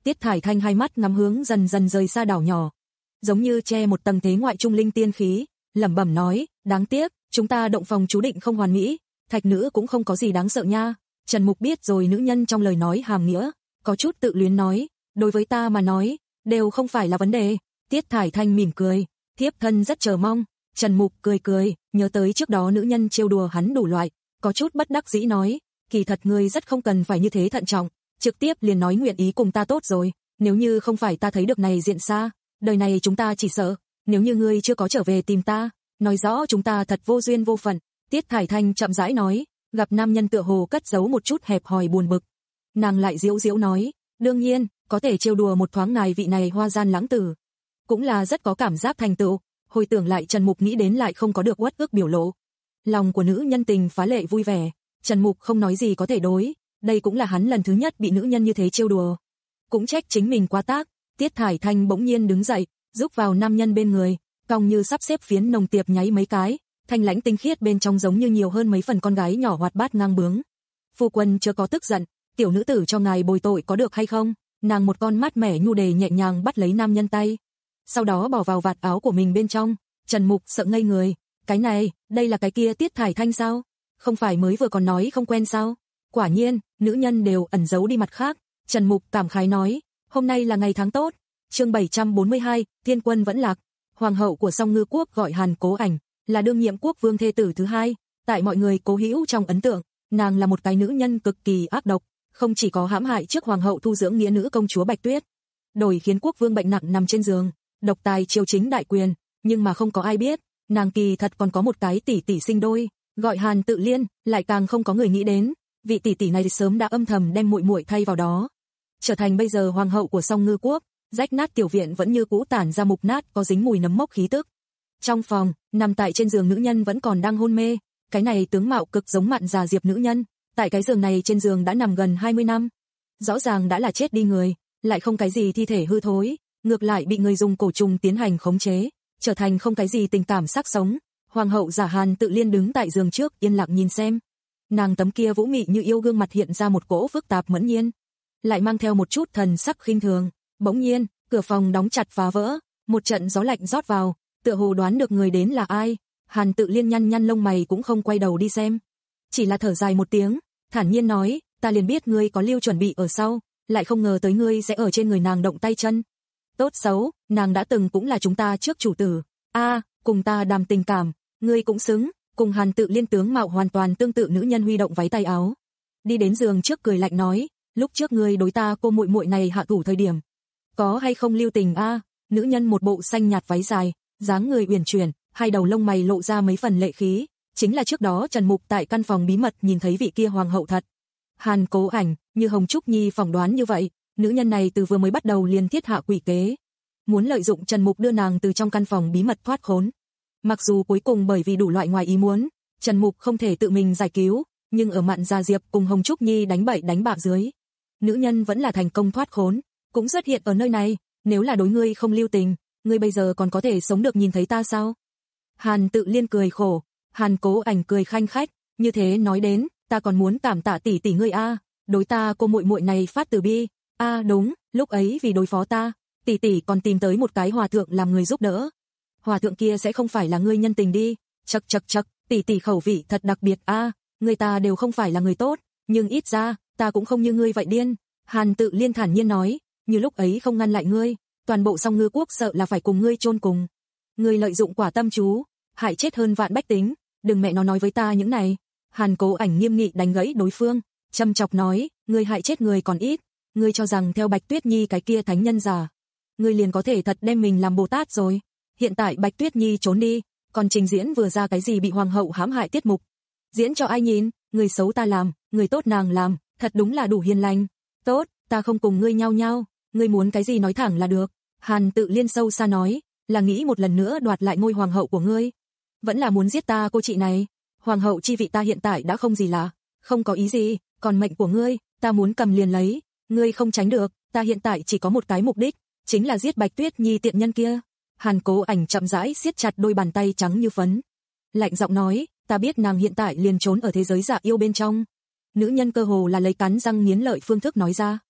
Tiết Thải Thanh hai mắt ngắm hướng dần dần rời xa đảo nhỏ, giống như che một tầng thế ngoại trung linh tiên khí, lẩm bẩm nói, đáng tiếc, chúng ta động phòng chú định không hoàn mỹ, thạch nữ cũng không có gì đáng sợ nha. Trần Mục biết rồi nữ nhân trong lời nói hàm nghĩa, có chút tự luyến nói, đối với ta mà nói, đều không phải là vấn đề. Tiết Thải Thanh mỉm cười, thiếp thân rất chờ mong. Trần Mục cười cười, nhớ tới trước đó nữ nhân trêu đùa hắn đủ loại, có chút bất đắc dĩ nói, kỳ thật ngươi rất không cần phải như thế thận trọng, trực tiếp liền nói nguyện ý cùng ta tốt rồi, nếu như không phải ta thấy được này diện xa, đời này chúng ta chỉ sợ, nếu như ngươi chưa có trở về tìm ta, nói rõ chúng ta thật vô duyên vô phận. Tiết Thải Thanh chậm rãi nói, gặp nam nhân tựa hồ cất giấu một chút hẹp hòi buồn bực. Nàng lại diễu diễu nói, đương nhiên, có thể trêu đùa một thoáng ngài vị này hoa gian lãng tử, cũng là rất có cảm giác thành tựu. Hồi tưởng lại Trần Mục nghĩ đến lại không có được uất ức biểu lộ. Lòng của nữ nhân tình phá lệ vui vẻ, Trần Mục không nói gì có thể đối, đây cũng là hắn lần thứ nhất bị nữ nhân như thế trêu đùa. Cũng trách chính mình quá tác. Tiết Thải Thanh bỗng nhiên đứng dậy, giúp vào nam nhân bên người, cong như sắp xếp phiến nồng tiệp nháy mấy cái, thanh lãnh tinh khiết bên trong giống như nhiều hơn mấy phần con gái nhỏ hoạt bát ngang bướng. Phu quân chưa có tức giận, tiểu nữ tử cho ngài bồi tội có được hay không? Nàng một con mát mẻ nhu đề nhẹ nhàng bắt lấy nam nhân tay, sau đó bỏ vào vạt áo của mình bên trong. Trần Mục sợ ngây người, cái này, đây là cái kia Tiết Thải Thanh sao? Không phải mới vừa còn nói không quen sao? Quả nhiên, nữ nhân đều ẩn giấu đi mặt khác. Trần Mục cảm khái nói, hôm nay là ngày tháng tốt. Chương bảy trăm bốn mươi hai, Thiên Quân vẫn lạc. Hoàng hậu của Song Ngư quốc gọi Hàn Cố Ảnh, là đương nhiệm quốc vương thê tử thứ hai, tại mọi người cố hữu trong ấn tượng, nàng là một cái nữ nhân cực kỳ ác độc, không chỉ có hãm hại trước hoàng hậu thu dưỡng nghĩa nữ công chúa Bạch Tuyết, đổi khiến quốc vương bệnh nặng nằm trên giường, độc tài triều chính đại quyền, nhưng mà không có ai biết, nàng kỳ thật còn có một cái tỷ tỷ sinh đôi, gọi Hàn Tự Liên, lại càng không có người nghĩ đến, vị tỷ tỷ này sớm đã âm thầm đem muội muội thay vào đó, trở thành bây giờ hoàng hậu của Song Ngư quốc. Rách nát tiểu viện vẫn như cũ tản ra mục nát có dính mùi nấm mốc khí tức. Trong phòng, nằm tại trên giường nữ nhân vẫn còn đang hôn mê, cái này tướng mạo cực giống Mạn Già Diệp nữ nhân, tại cái giường này trên giường đã nằm gần hai mươi năm. Rõ ràng đã là chết đi người, lại không cái gì thi thể hư thối, ngược lại bị người dùng cổ trùng tiến hành khống chế, trở thành không cái gì tình cảm sắc sống. Hoàng hậu giả Hàn Tự Liên đứng tại giường trước yên lặng nhìn xem. Nàng tấm kia vũ mị như yêu gương mặt hiện ra một cỗ phức tạp mẫn nhiên, lại mang theo một chút thần sắc khinh thường. Bỗng nhiên, cửa phòng đóng chặt phá vỡ, một trận gió lạnh rót vào, tựa hồ đoán được người đến là ai. Hàn Tự Liên nhăn nhăn lông mày cũng không quay đầu đi xem, chỉ là thở dài một tiếng, thản nhiên nói, ta liền biết ngươi có lưu chuẩn bị ở sau, lại không ngờ tới ngươi sẽ ở trên người nàng động tay chân. Tốt xấu, nàng đã từng cũng là chúng ta trước chủ tử, a, à, cùng ta đàm tình cảm, ngươi cũng xứng. Cùng Hàn Tự Liên tướng mạo hoàn toàn tương tự nữ nhân huy động váy tay áo, đi đến giường trước cười lạnh nói, lúc trước ngươi đối ta cô muội muội này hạ thủ thời điểm, có hay không lưu tình a? À? Nữ nhân một bộ xanh nhạt váy dài, dáng người uyển chuyển, hai đầu lông mày lộ ra mấy phần lệ khí, chính là trước đó Trần Mục tại căn phòng bí mật nhìn thấy vị kia hoàng hậu thật. Hàn Cố Ảnh, như Hồng Trúc Nhi phỏng đoán như vậy, nữ nhân này từ vừa mới bắt đầu liền thiết hạ quỷ kế, muốn lợi dụng Trần Mục đưa nàng từ trong căn phòng bí mật thoát khốn. Mặc dù cuối cùng bởi vì đủ loại ngoài ý muốn, Trần Mục không thể tự mình giải cứu, nhưng ở Mạn Già Diệp cùng Hồng Trúc Nhi đánh bậy đánh bạ dưới, nữ nhân vẫn là thành công thoát khốn, cũng xuất hiện ở nơi này. Nếu là đối ngươi không lưu tình, ngươi bây giờ còn có thể sống được nhìn thấy ta sao? Hàn Tự Liên cười khổ, Hàn Cố Ảnh cười khanh khách, như thế nói đến, ta còn muốn cảm tạ tỷ tỷ ngươi a, à, đối ta cô muội muội này phát từ bi. A à, đúng, lúc ấy vì đối phó ta, tỷ tỷ còn tìm tới một cái hòa thượng làm người giúp đỡ. Hòa thượng kia sẽ không phải là ngươi nhân tình đi? Chậc chậc chậc, tỷ tỷ khẩu vị thật đặc biệt a, à, người ta đều không phải là người tốt, nhưng ít ra, ta cũng không như ngươi vậy điên. Hàn Tự Liên thản nhiên nói, như lúc ấy không ngăn lại ngươi, toàn bộ Song Ngư quốc sợ là phải cùng ngươi chôn cùng. Ngươi lợi dụng quả tâm chú, hại chết hơn vạn bách tính, đừng mẹ nó nói với ta những này. Hàn Cố Ảnh nghiêm nghị đánh gãy đối phương, châm chọc nói, ngươi hại chết người còn ít, ngươi cho rằng theo Bạch Tuyết Nhi cái kia thánh nhân giả, ngươi liền có thể thật đem mình làm Bồ Tát rồi. Hiện tại Bạch Tuyết Nhi trốn đi, còn trình diễn vừa ra cái gì bị hoàng hậu hãm hại tiết mục, diễn cho ai nhìn? Người xấu ta làm, người tốt nàng làm, thật đúng là đủ hiền lành. Tốt, ta không cùng ngươi nhau nhau, ngươi muốn cái gì nói thẳng là được. Hàn Tự Liên sâu xa nói, là nghĩ một lần nữa đoạt lại ngôi hoàng hậu của ngươi, vẫn là muốn giết ta cô chị này? Hoàng hậu chi vị ta hiện tại đã không gì lạ, không có ý gì, còn mệnh của ngươi, ta muốn cầm liền lấy, ngươi không tránh được, ta hiện tại chỉ có một cái mục đích, chính là giết Bạch Tuyết Nhi tiện nhân kia. Hàn Cố Ảnh chậm rãi siết chặt đôi bàn tay trắng như phấn, lạnh giọng nói, ta biết nàng hiện tại liền trốn ở thế giới giả yêu bên trong. Nữ nhân cơ hồ là lấy cắn răng nghiến lợi phương thức nói ra.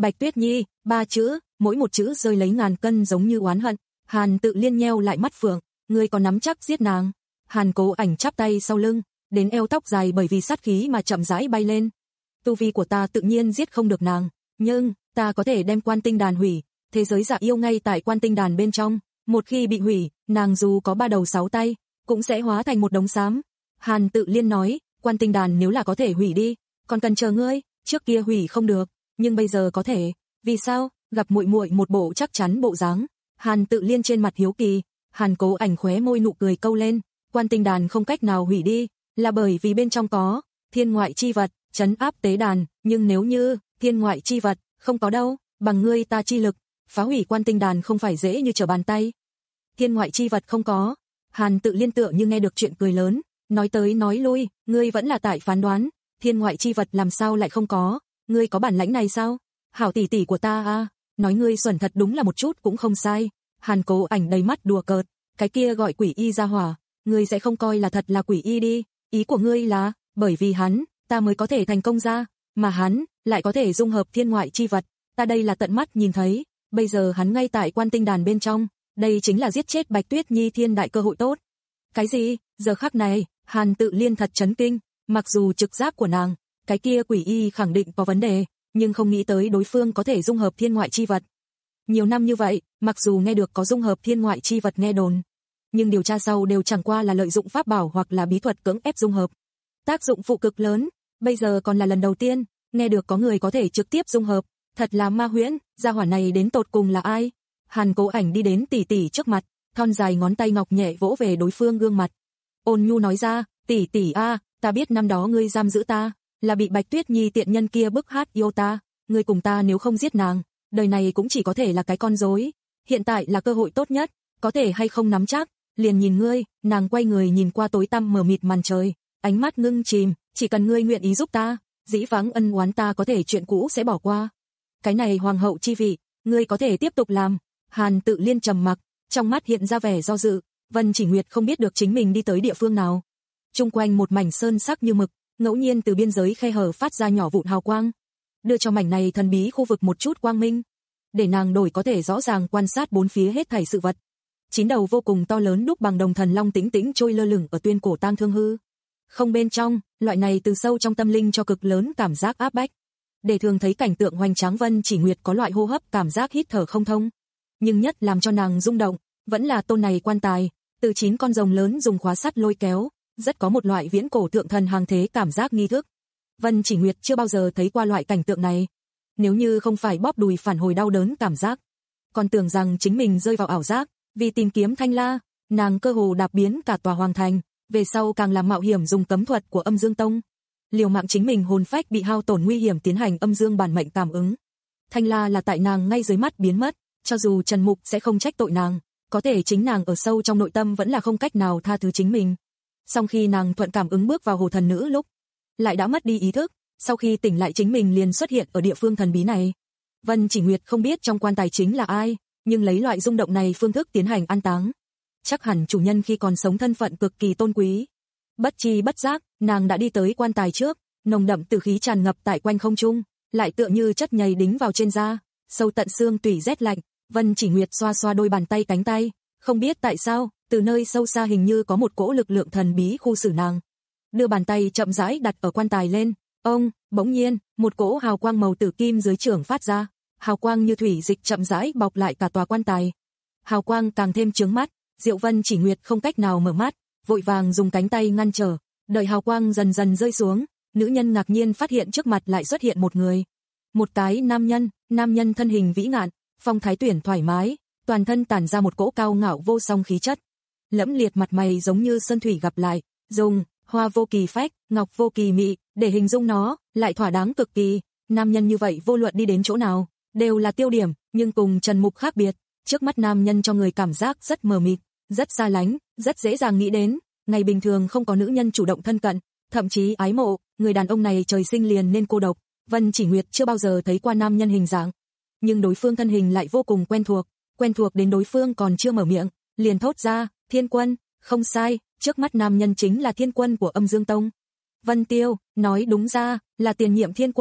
Bạch Tuyết Nhi, ba chữ, mỗi một chữ rơi lấy ngàn cân giống như oán hận. Hàn Tự Liên nheo lại mắt phượng, ngươi có nắm chắc giết nàng? Hàn Cố Ảnh chắp tay sau lưng, đến eo tóc dài bởi vì sát khí mà chậm rãi bay lên. Tu vi của ta tự nhiên giết không được nàng, nhưng ta có thể đem Quan Tinh Đàn hủy, thế giới dạ yêu ngay tại Quan Tinh Đàn bên trong, một khi bị hủy, nàng dù có ba đầu sáu tay, cũng sẽ hóa thành một đống xám. Hàn Tự Liên nói, Quan Tinh Đàn nếu là có thể hủy đi, còn cần chờ ngươi, trước kia hủy không được, nhưng bây giờ có thể. Vì sao? Gặp muội muội một bộ chắc chắn bộ dáng. Hàn Tự Liên trên mặt hiếu kỳ, Hàn Cố Ảnh khóe môi nụ cười câu lên, Quan Tinh Đàn không cách nào hủy đi, là bởi vì bên trong có thiên ngoại chi vật, trấn áp tế đàn, nhưng nếu như thiên ngoại chi vật không có đâu, bằng ngươi ta chi lực, phá hủy Quan Tinh Đàn không phải dễ như trở bàn tay. Thiên ngoại chi vật không có. Hàn Tự Liên tựa như nghe được chuyện cười lớn, nói tới nói lui, ngươi vẫn là tại phán đoán, thiên ngoại chi vật làm sao lại không có, ngươi có bản lãnh này sao? Hảo tỷ tỷ của ta a, à, nói ngươi xuẩn thật đúng là một chút cũng không sai. Hàn Cố Ảnh đầy mắt đùa cợt, cái kia gọi quỷ y ra hỏa, ngươi sẽ không coi là thật là quỷ y đi, ý của ngươi là, bởi vì hắn, ta mới có thể thành công ra, mà hắn lại có thể dung hợp thiên ngoại chi vật, ta đây là tận mắt nhìn thấy, bây giờ hắn ngay tại Quan Tinh Đàn bên trong, đây chính là giết chết Bạch Tuyết Nhi thiên đại cơ hội tốt. Cái gì? Giờ khắc này, Hàn Tự Liên thật chấn kinh, mặc dù trực giác của nàng, cái kia quỷ y khẳng định có vấn đề, nhưng không nghĩ tới đối phương có thể dung hợp thiên ngoại chi vật. Nhiều năm như vậy, mặc dù nghe được có dung hợp thiên ngoại chi vật nghe đồn, nhưng điều tra sau đều chẳng qua là lợi dụng pháp bảo hoặc là bí thuật cưỡng ép dung hợp. Tác dụng phụ cực lớn, bây giờ còn là lần đầu tiên, nghe được có người có thể trực tiếp dung hợp, thật là ma huyễn, gia hỏa này đến tột cùng là ai? Hàn Cố Ảnh đi đến tỷ tỷ trước mặt, thon dài ngón tay ngọc nhẹ vỗ về đối phương gương mặt. Ôn nhu nói ra, tỷ tỷ a, ta biết năm đó ngươi giam giữ ta, là bị Bạch Tuyết Nhi tiện nhân kia bức hát yêu ta, ngươi cùng ta nếu không giết nàng, đời này cũng chỉ có thể là cái con rối, hiện tại là cơ hội tốt nhất, có thể hay không nắm chắc, liền nhìn ngươi. Nàng quay người nhìn qua tối tăm mờ mịt màn trời, ánh mắt ngưng chìm, chỉ cần ngươi nguyện ý giúp ta, dĩ vãng ân oán ta có thể chuyện cũ sẽ bỏ qua. Cái này hoàng hậu chi vị, ngươi có thể tiếp tục làm. Hàn Tự Liên trầm mặc, trong mắt hiện ra vẻ do dự, Vân Chỉ Nguyệt không biết được chính mình đi tới địa phương nào. Chung quanh một mảnh sơn sắc như mực, ngẫu nhiên từ biên giới khe hở phát ra nhỏ vụn hào quang, đưa cho mảnh này thần bí khu vực một chút quang minh, để nàng đổi có thể rõ ràng quan sát bốn phía hết thảy sự vật. Chín đầu vô cùng to lớn đúc bằng đồng thần long tĩnh tĩnh trôi lơ lửng ở tuyên cổ tang thương hư không bên trong, loại này từ sâu trong tâm linh cho cực lớn cảm giác áp bách, để thường thấy cảnh tượng hoành tráng Vân Chỉ Nguyệt có loại hô hấp cảm giác hít thở không thông. Nhưng nhất làm cho nàng rung động, vẫn là tôn này quan tài, từ chín con rồng lớn dùng khóa sắt lôi kéo, rất có một loại viễn cổ thượng thần hàng thế cảm giác nghi thức. Vân Chỉ Nguyệt chưa bao giờ thấy qua loại cảnh tượng này. Nếu như không phải bóp đùi phản hồi đau đớn cảm giác, còn tưởng rằng chính mình rơi vào ảo giác, vì tìm kiếm Thanh La, nàng cơ hồ đạp biến cả tòa hoàng thành, về sau càng làm mạo hiểm dùng cấm thuật của Âm Dương Tông, liều mạng chính mình hồn phách bị hao tổn nguy hiểm tiến hành âm dương bản mệnh cảm ứng. Thanh La là tại nàng ngay dưới mắt biến mất, cho dù Trần Mục sẽ không trách tội nàng, có thể chính nàng ở sâu trong nội tâm vẫn là không cách nào tha thứ chính mình. Sau khi nàng thuận cảm ứng bước vào hồ thần nữ lúc, lại đã mất đi ý thức, sau khi tỉnh lại chính mình liền xuất hiện ở địa phương thần bí này. Vân Chỉ Nguyệt không biết trong quan tài chính là ai, nhưng lấy loại rung động này phương thức tiến hành an táng, chắc hẳn chủ nhân khi còn sống thân phận cực kỳ tôn quý. Bất chi bất giác, nàng đã đi tới quan tài trước, nồng đậm tử khí tràn ngập tại quanh không trung, lại tựa như chất nhầy đính vào trên da, sâu tận xương tủy rét lạnh. Vân Chỉ Nguyệt xoa xoa đôi bàn tay cánh tay, không biết tại sao, từ nơi sâu xa hình như có một cỗ lực lượng thần bí khu xử nàng. Đưa bàn tay chậm rãi đặt ở quan tài lên, ông, bỗng nhiên, một cỗ hào quang màu tử kim dưới chưởng phát ra, hào quang như thủy dịch chậm rãi bọc lại cả tòa quan tài. Hào quang càng thêm chướng mắt, Diệu Vân Chỉ Nguyệt không cách nào mở mắt, vội vàng dùng cánh tay ngăn trở, đợi hào quang dần dần rơi xuống, nữ nhân ngạc nhiên phát hiện trước mặt lại xuất hiện một người. Một cái nam nhân, nam nhân thân hình vĩ ngạn, phong thái tuyển thoải mái, toàn thân tản ra một cỗ cao ngạo vô song khí chất. Lẫm liệt mặt mày giống như sơn thủy gặp lại, dùng hoa vô kỳ phách, ngọc vô kỳ mị để hình dung nó, lại thỏa đáng cực kỳ. Nam nhân như vậy vô luận đi đến chỗ nào, đều là tiêu điểm, nhưng cùng Trần Mục khác biệt, trước mắt nam nhân cho người cảm giác rất mờ mịt, rất xa lánh, rất dễ dàng nghĩ đến, ngày bình thường không có nữ nhân chủ động thân cận, thậm chí ái mộ, người đàn ông này trời sinh liền nên cô độc. Vân Chỉ Nguyệt chưa bao giờ thấy qua nam nhân hình dạng, nhưng đối phương thân hình lại vô cùng quen thuộc, quen thuộc đến đối phương còn chưa mở miệng, liền thốt ra, Thiên Quân, không sai, trước mắt nam nhân chính là Thiên Quân của Âm Dương Tông. Vân Tiêu, nói đúng ra, là tiền nhiệm Thiên Quân.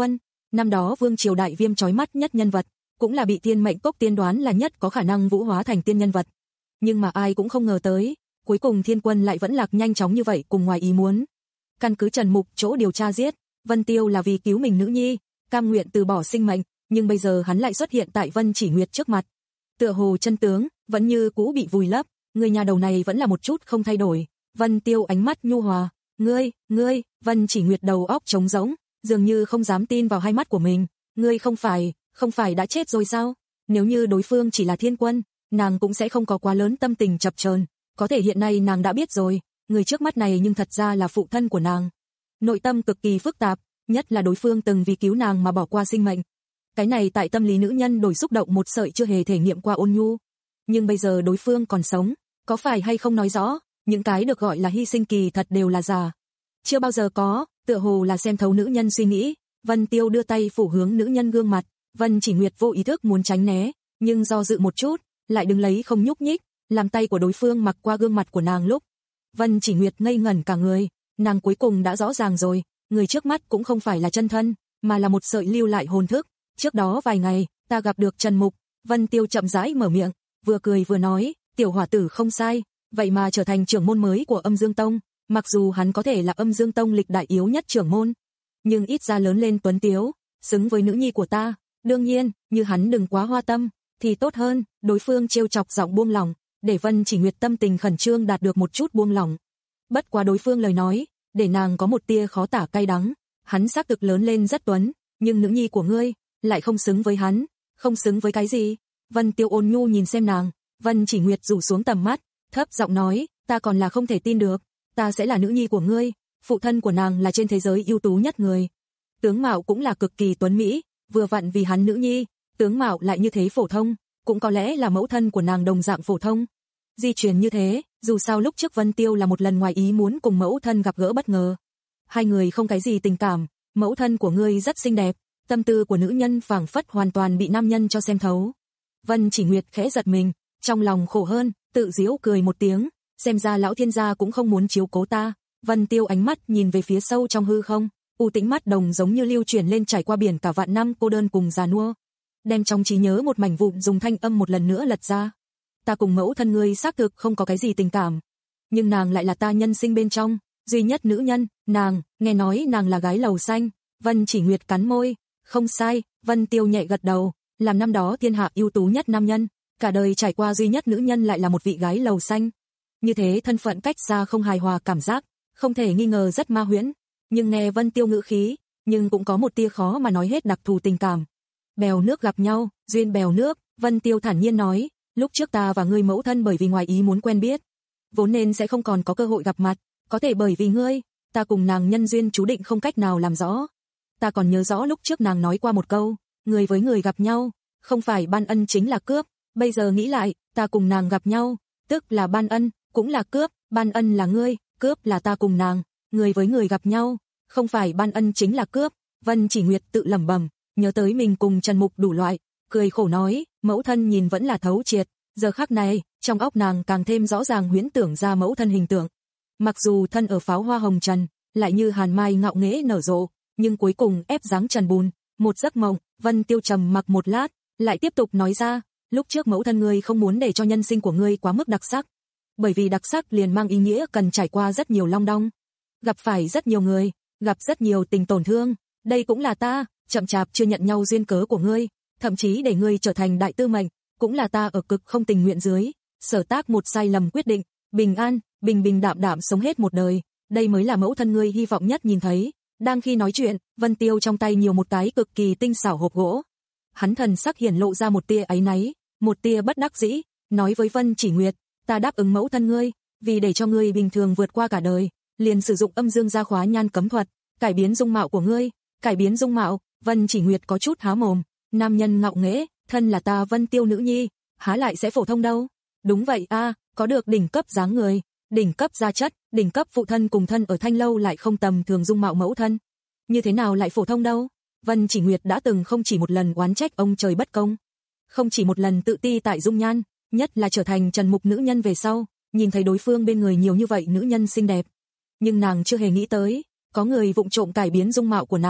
Năm đó vương triều đại viêm chói mắt nhất nhân vật, cũng là bị Thiên Mệnh Cốc tiên đoán là nhất có khả năng vũ hóa thành tiên nhân vật. Nhưng mà ai cũng không ngờ tới, cuối cùng Thiên Quân lại vẫn lạc nhanh chóng như vậy cùng ngoài ý muốn. Căn cứ Trần Mục chỗ điều tra giết, Vân Tiêu là vì cứu mình nữ nhi, cam nguyện từ bỏ sinh mệnh, nhưng bây giờ hắn lại xuất hiện tại Vân Chỉ Nguyệt trước mặt. Tựa hồ chân tướng vẫn như cũ bị vùi lấp, người nhà đầu này vẫn là một chút không thay đổi. Vân Tiêu ánh mắt nhu hòa, "Ngươi, ngươi?" Vân Chỉ Nguyệt đầu óc trống rỗng, dường như không dám tin vào hai mắt của mình. "Ngươi không phải, không phải đã chết rồi sao?" Nếu như đối phương chỉ là Thiên Quân, nàng cũng sẽ không có quá lớn tâm tình chập chờn, có thể hiện nay nàng đã biết rồi, người trước mắt này nhưng thật ra là phụ thân của nàng. Nội tâm cực kỳ phức tạp, nhất là đối phương từng vì cứu nàng mà bỏ qua sinh mệnh. Cái này tại tâm lý nữ nhân đổi xúc động một sợi chưa hề thể nghiệm qua ôn nhu. Nhưng bây giờ đối phương còn sống, có phải hay không nói rõ, những cái được gọi là hy sinh kỳ thật đều là giả. Chưa bao giờ có, tựa hồ là xem thấu nữ nhân suy nghĩ. Vân Tiêu đưa tay phủ hướng nữ nhân gương mặt, Vân Chỉ Nguyệt vô ý thức muốn tránh né, nhưng do dự một chút, lại đứng lấy không nhúc nhích, làm tay của đối phương mặc qua gương mặt của nàng lúc. Vân Chỉ Nguyệt ngây ngẩn cả người, nàng cuối cùng đã rõ ràng rồi, người trước mắt cũng không phải là chân thân, mà là một sợi lưu lại hồn thức. Trước đó vài ngày, ta gặp được Trần Mục. Vân Tiêu chậm rãi mở miệng, vừa cười vừa nói, tiểu hỏa tử không sai, vậy mà trở thành trưởng môn mới của Âm Dương Tông, mặc dù hắn có thể là Âm Dương Tông lịch đại yếu nhất trưởng môn, nhưng ít ra lớn lên tuấn tiếu, xứng với nữ nhi của ta, đương nhiên, như hắn đừng quá hoa tâm, thì tốt hơn. Đối phương trêu chọc giọng buông lỏng, để Vân Chỉ Nguyệt tâm tình khẩn trương đạt được một chút buông lỏng. Bất quá đối phương lời nói, để nàng có một tia khó tả cay đắng, hắn xác thực lớn lên rất tuấn, nhưng nữ nhi của ngươi lại không xứng với hắn. Không xứng với cái gì? Vân Tiêu ôn nhu nhìn xem nàng, Vân Chỉ Nguyệt rủ xuống tầm mắt, thấp giọng nói, ta còn là không thể tin được, ta sẽ là nữ nhi của ngươi. Phụ thân của nàng là trên thế giới ưu tú nhất người, tướng mạo cũng là cực kỳ tuấn mỹ, vừa vặn vì hắn nữ nhi, tướng mạo lại như thế phổ thông, cũng có lẽ là mẫu thân của nàng đồng dạng phổ thông. Di truyền như thế, dù sao lúc trước Vân Tiêu là một lần ngoài ý muốn cùng mẫu thân gặp gỡ bất ngờ. Hai người không cái gì tình cảm, mẫu thân của ngươi rất xinh đẹp, tâm tư của nữ nhân phảng phất hoàn toàn bị nam nhân cho xem thấu. Vân Chỉ Nguyệt khẽ giật mình, trong lòng khổ hơn, tự giễu cười một tiếng, xem ra lão thiên gia cũng không muốn chiếu cố ta. Vân Tiêu ánh mắt nhìn về phía sâu trong hư không, u tĩnh mắt đồng giống như lưu chuyển lên trải qua biển cả vạn năm cô đơn cùng già nua. Đem trong trí nhớ một mảnh vụn dùng thanh âm một lần nữa lật ra. Ta cùng mẫu thân ngươi xác thực không có cái gì tình cảm, nhưng nàng lại là ta nhân sinh bên trong duy nhất nữ nhân. Nàng, nghe nói nàng là gái lầu xanh. Vân Chỉ Nguyệt cắn môi, không sai. Vân Tiêu nhẹ gật đầu, làm năm đó thiên hạ ưu tú nhất nam nhân, cả đời trải qua duy nhất nữ nhân lại là một vị gái lầu xanh. Như thế thân phận cách xa không hài hòa cảm giác, không thể nghi ngờ rất ma huyễn. Nhưng nghe Vân Tiêu ngữ khí, nhưng cũng có một tia khó mà nói hết đặc thù tình cảm. Bèo nước gặp nhau, duyên bèo nước. Vân Tiêu thản nhiên nói, lúc trước ta và ngươi mẫu thân bởi vì ngoài ý muốn quen biết, vốn nên sẽ không còn có cơ hội gặp mặt, có thể bởi vì ngươi, ta cùng nàng nhân duyên chú định không cách nào làm rõ. Ta còn nhớ rõ lúc trước nàng nói qua một câu, người với người gặp nhau, không phải ban ân chính là cướp. Bây giờ nghĩ lại, ta cùng nàng gặp nhau, tức là ban ân, cũng là cướp. Ban ân là ngươi, cướp là ta cùng nàng, người với người gặp nhau, không phải ban ân chính là cướp. Vân Chỉ Nguyệt tự lẩm bẩm, nhớ tới mình cùng Trần Mục đủ loại, cười khổ nói, mẫu thân nhìn vẫn là thấu triệt. Giờ khắc này, trong óc nàng càng thêm rõ ràng huyễn tưởng ra mẫu thân hình tượng. Mặc dù thân ở pháo hoa hồng trần, lại như hàn mai ngạo nghễ nở rộ, nhưng cuối cùng ép dáng trần bùn, một giấc mộng. Vân Tiêu trầm mặc một lát, lại tiếp tục nói ra, lúc trước mẫu thân ngươi không muốn để cho nhân sinh của ngươi quá mức đặc sắc, bởi vì đặc sắc liền mang ý nghĩa cần trải qua rất nhiều long đong, gặp phải rất nhiều người, gặp rất nhiều tình tổn thương. Đây cũng là ta chậm chạp chưa nhận nhau duyên cớ của ngươi, thậm chí để ngươi trở thành đại tư mệnh, cũng là ta ở cực không tình nguyện dưới sở tác một sai lầm quyết định, bình an, bình bình đạm đạm sống hết một đời, đây mới là mẫu thân ngươi hy vọng nhất nhìn thấy. Đang khi nói chuyện, Vân Tiêu trong tay nhiều một cái cực kỳ tinh xảo hộp gỗ. Hắn thần sắc hiển lộ ra một tia áy náy, một tia bất đắc dĩ, nói với Vân Chỉ Nguyệt, ta đáp ứng mẫu thân ngươi, vì để cho ngươi bình thường vượt qua cả đời, liền sử dụng âm dương gia khóa nhan cấm thuật, cải biến dung mạo của ngươi. Cải biến dung mạo? Vân Chỉ Nguyệt có chút há mồm, nam nhân ngạo nghễ, thân là ta Vân Tiêu nữ nhi, há lại sẽ phổ thông đâu. Đúng vậy a, à, có được đỉnh cấp dáng người, đỉnh cấp gia chất, đỉnh cấp phụ thân cùng thân ở Thanh Lâu lại không tầm thường dung mạo mẫu thân, như thế nào lại phổ thông đâu. Vân Chỉ Nguyệt đã từng không chỉ một lần oán trách ông trời bất công, không chỉ một lần tự ti tại dung nhan, nhất là trở thành Trần Mục nữ nhân về sau, nhìn thấy đối phương bên người nhiều như vậy nữ nhân xinh đẹp, nhưng nàng chưa hề nghĩ tới có người vụng trộm cải biến dung mạo của nàng,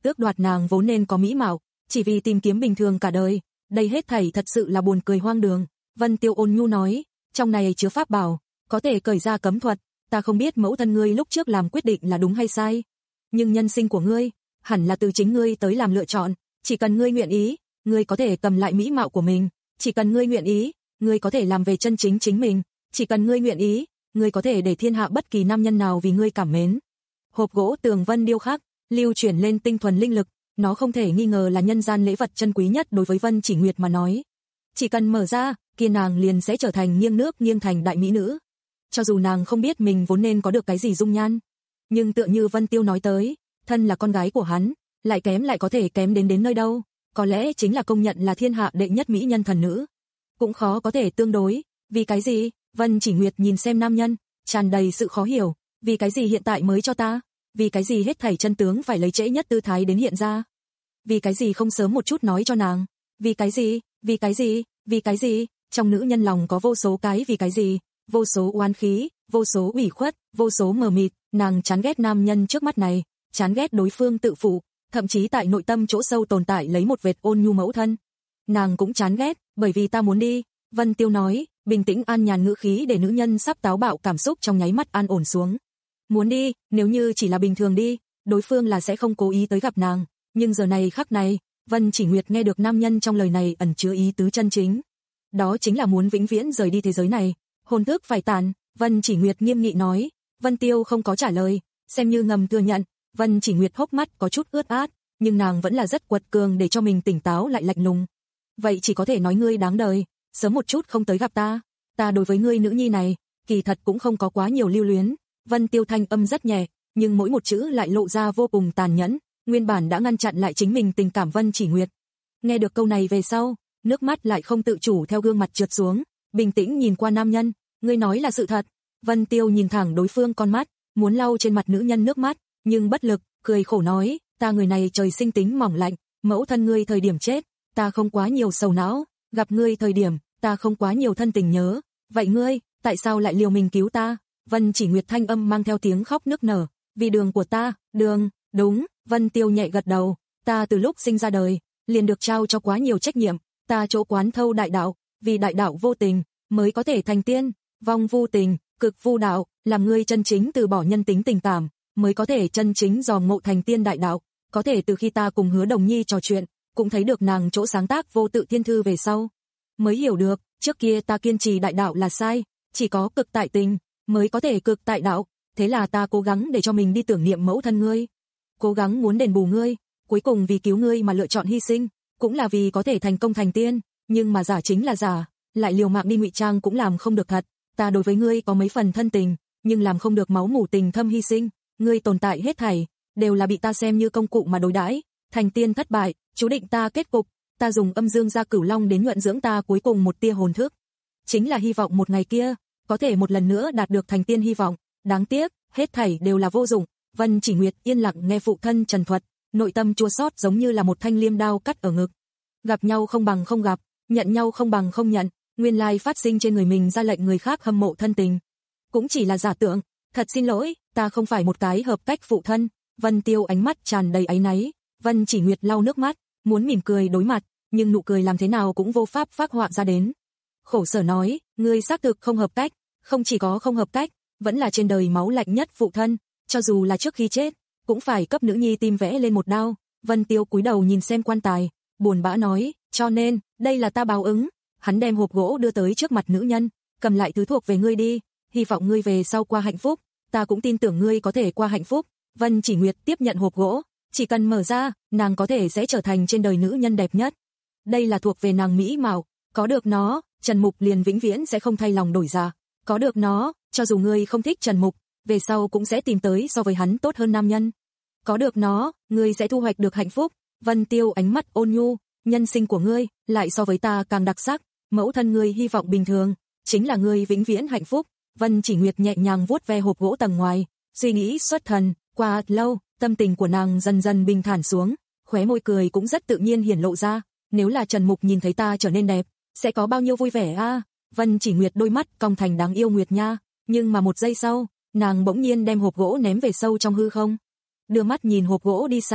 tước đoạt nàng vốn nên có mỹ mạo, chỉ vì tìm kiếm bình thường cả đời, đây hết thảy thật sự là buồn cười hoang đường. Vân Tiêu ôn nhu nói, trong này chứa pháp bảo, có thể cởi ra cấm thuật, ta không biết mẫu thân ngươi lúc trước làm quyết định là đúng hay sai, nhưng nhân sinh của ngươi, hẳn là từ chính ngươi tới làm lựa chọn, chỉ cần ngươi nguyện ý, ngươi có thể cầm lại mỹ mạo của mình, chỉ cần ngươi nguyện ý, ngươi có thể làm về chân chính chính mình, chỉ cần ngươi nguyện ý, ngươi có thể để thiên hạ bất kỳ nam nhân nào vì ngươi cảm mến. Hộp gỗ tường vân điêu khắc, lưu chuyển lên tinh thuần linh lực, nó không thể nghi ngờ là nhân gian lễ vật chân quý nhất đối với Vân Chỉ Nguyệt mà nói. Chỉ cần mở ra, kia nàng liền sẽ trở thành nghiêng nước nghiêng thành đại mỹ nữ. Cho dù nàng không biết mình vốn nên có được cái gì dung nhan, nhưng tựa như Vân Tiêu nói tới, thân là con gái của hắn, lại kém lại có thể kém đến đến nơi đâu, có lẽ chính là công nhận là thiên hạ đệ nhất mỹ nhân thần nữ. Cũng khó có thể tương đối, vì cái gì? Vân Chỉ Nguyệt nhìn xem nam nhân, tràn đầy sự khó hiểu, vì cái gì hiện tại mới cho ta? Vì cái gì hết thảy chân tướng phải lấy trễ nhất tư thái đến hiện ra? Vì cái gì không sớm một chút nói cho nàng? Vì cái gì? Vì cái gì? Vì cái gì? Trong nữ nhân lòng có vô số cái vì cái gì, vô số oán khí, vô số ủy khuất, vô số mờ mịt, nàng chán ghét nam nhân trước mắt này, chán ghét đối phương tự phụ, thậm chí tại nội tâm chỗ sâu tồn tại lấy một vệt ôn nhu mẫu thân. Nàng cũng chán ghét, bởi vì ta muốn đi, Vân Tiêu nói, bình tĩnh an nhàn ngữ khí để nữ nhân sắp táo bạo cảm xúc trong nháy mắt an ổn xuống. Muốn đi, nếu như chỉ là bình thường đi, đối phương là sẽ không cố ý tới gặp nàng, nhưng giờ này khắc này, Vân Chỉ Nguyệt nghe được nam nhân trong lời này ẩn chứa ý tứ chân chính. Đó chính là muốn vĩnh viễn rời đi thế giới này, hồn thức phải tàn, Vân Chỉ Nguyệt nghiêm nghị nói. Vân Tiêu không có trả lời, xem như ngầm thừa nhận. Vân Chỉ Nguyệt hốc mắt có chút ướt át, nhưng nàng vẫn là rất quật cường để cho mình tỉnh táo lại lạnh lùng. Vậy chỉ có thể nói ngươi đáng đời, sớm một chút không tới gặp ta, ta đối với ngươi nữ nhi này, kỳ thật cũng không có quá nhiều lưu luyến. Vân Tiêu thanh âm rất nhẹ, nhưng mỗi một chữ lại lộ ra vô cùng tàn nhẫn, nguyên bản đã ngăn chặn lại chính mình tình cảm Vân Chỉ Nguyệt. Nghe được câu này về sau, nước mắt lại không tự chủ theo gương mặt trượt xuống, bình tĩnh nhìn qua nam nhân, ngươi nói là sự thật. Vân Tiêu nhìn thẳng đối phương con mắt, muốn lau trên mặt nữ nhân nước mắt, nhưng bất lực, cười khổ nói, ta người này trời sinh tính mỏng lạnh, mẫu thân ngươi thời điểm chết, ta không quá nhiều sầu não, gặp ngươi thời điểm, ta không quá nhiều thân tình nhớ, vậy ngươi, tại sao lại liều mình cứu ta? Vân Chỉ Nguyệt thanh âm mang theo tiếng khóc nức nở, vì đường của ta, đường, đúng, Vân Tiêu nhẹ gật đầu, ta từ lúc sinh ra đời, liền được trao cho quá nhiều trách nhiệm, ta chỗ quán thâu đại đạo, vì đại đạo vô tình, mới có thể thành tiên, vong vô tình, cực vô đạo, làm ngươi chân chính từ bỏ nhân tính tình cảm, mới có thể chân chính dò ngộ thành tiên đại đạo, có thể từ khi ta cùng Hứa Đồng Nhi trò chuyện, cũng thấy được nàng chỗ sáng tác vô tự thiên thư về sau, mới hiểu được, trước kia ta kiên trì đại đạo là sai, chỉ có cực tại tình, mới có thể cực tại đạo, thế là ta cố gắng để cho mình đi tưởng niệm mẫu thân ngươi, cố gắng muốn đền bù ngươi, cuối cùng vì cứu ngươi mà lựa chọn hy sinh, cũng là vì có thể thành công thành tiên, nhưng mà giả chính là giả, lại liều mạng đi ngụy trang cũng làm không được thật, ta đối với ngươi có mấy phần thân tình, nhưng làm không được máu mủ tình thâm hy sinh, ngươi tồn tại hết thảy, đều là bị ta xem như công cụ mà đối đãi, thành tiên thất bại, chú định ta kết cục, ta dùng âm dương gia cửu long đến nhuận dưỡng ta cuối cùng một tia hồn thức, chính là hy vọng một ngày kia, có thể một lần nữa đạt được thành tiên hy vọng, đáng tiếc, hết thảy đều là vô dụng. Vân Chỉ Nguyệt yên lặng nghe phụ thân trần thuật, nội tâm chua xót giống như là một thanh liêm đao cắt ở ngực. Gặp nhau không bằng không gặp, nhận nhau không bằng không nhận, nguyên lai phát sinh trên người mình ra lệnh người khác hâm mộ thân tình, cũng chỉ là giả tưởng, thật xin lỗi, ta không phải một cái hợp cách phụ thân. Vân Tiêu ánh mắt tràn đầy áy náy, Vân Chỉ Nguyệt lau nước mắt, muốn mỉm cười đối mặt, nhưng nụ cười làm thế nào cũng vô pháp phác họa ra đến. Khổ sở nói, ngươi xác thực không hợp cách, không chỉ có không hợp cách, vẫn là trên đời máu lạnh nhất phụ thân, cho dù là trước khi chết, cũng phải cấp nữ nhi tim vẽ lên một đao. Vân Tiêu cúi đầu nhìn xem quan tài, buồn bã nói, cho nên, đây là ta báo ứng. Hắn đem hộp gỗ đưa tới trước mặt nữ nhân, cầm lại thứ thuộc về ngươi đi, hy vọng ngươi về sau qua hạnh phúc, ta cũng tin tưởng ngươi có thể qua hạnh phúc. Vân Chỉ Nguyệt tiếp nhận hộp gỗ, chỉ cần mở ra, nàng có thể sẽ trở thành trên đời nữ nhân đẹp nhất. Đây là thuộc về nàng mỹ mạo, có được nó, Trần Mục liền vĩnh viễn sẽ không thay lòng đổi dạ. Có được nó, cho dù ngươi không thích Trần Mục, về sau cũng sẽ tìm tới so với hắn tốt hơn nam nhân. Có được nó, ngươi sẽ thu hoạch được hạnh phúc. Vân Tiêu ánh mắt ôn nhu, nhân sinh của ngươi lại so với ta càng đặc sắc, mẫu thân ngươi hy vọng bình thường, chính là ngươi vĩnh viễn hạnh phúc. Vân Chỉ Nguyệt nhẹ nhàng vuốt ve hộp gỗ tầng ngoài, suy nghĩ xuất thần, qua lâu, tâm tình của nàng dần dần bình thản xuống, khóe môi cười cũng rất tự nhiên hiển lộ ra, nếu là Trần Mục nhìn thấy ta trở nên đẹp, sẽ có bao nhiêu vui vẻ a. À? Vân Chỉ Nguyệt đôi mắt cong thành đáng yêu nguyệt nha, nhưng mà một giây sau, nàng bỗng nhiên đem hộp gỗ ném về sâu trong hư không, đưa mắt nhìn hộp gỗ đi xa,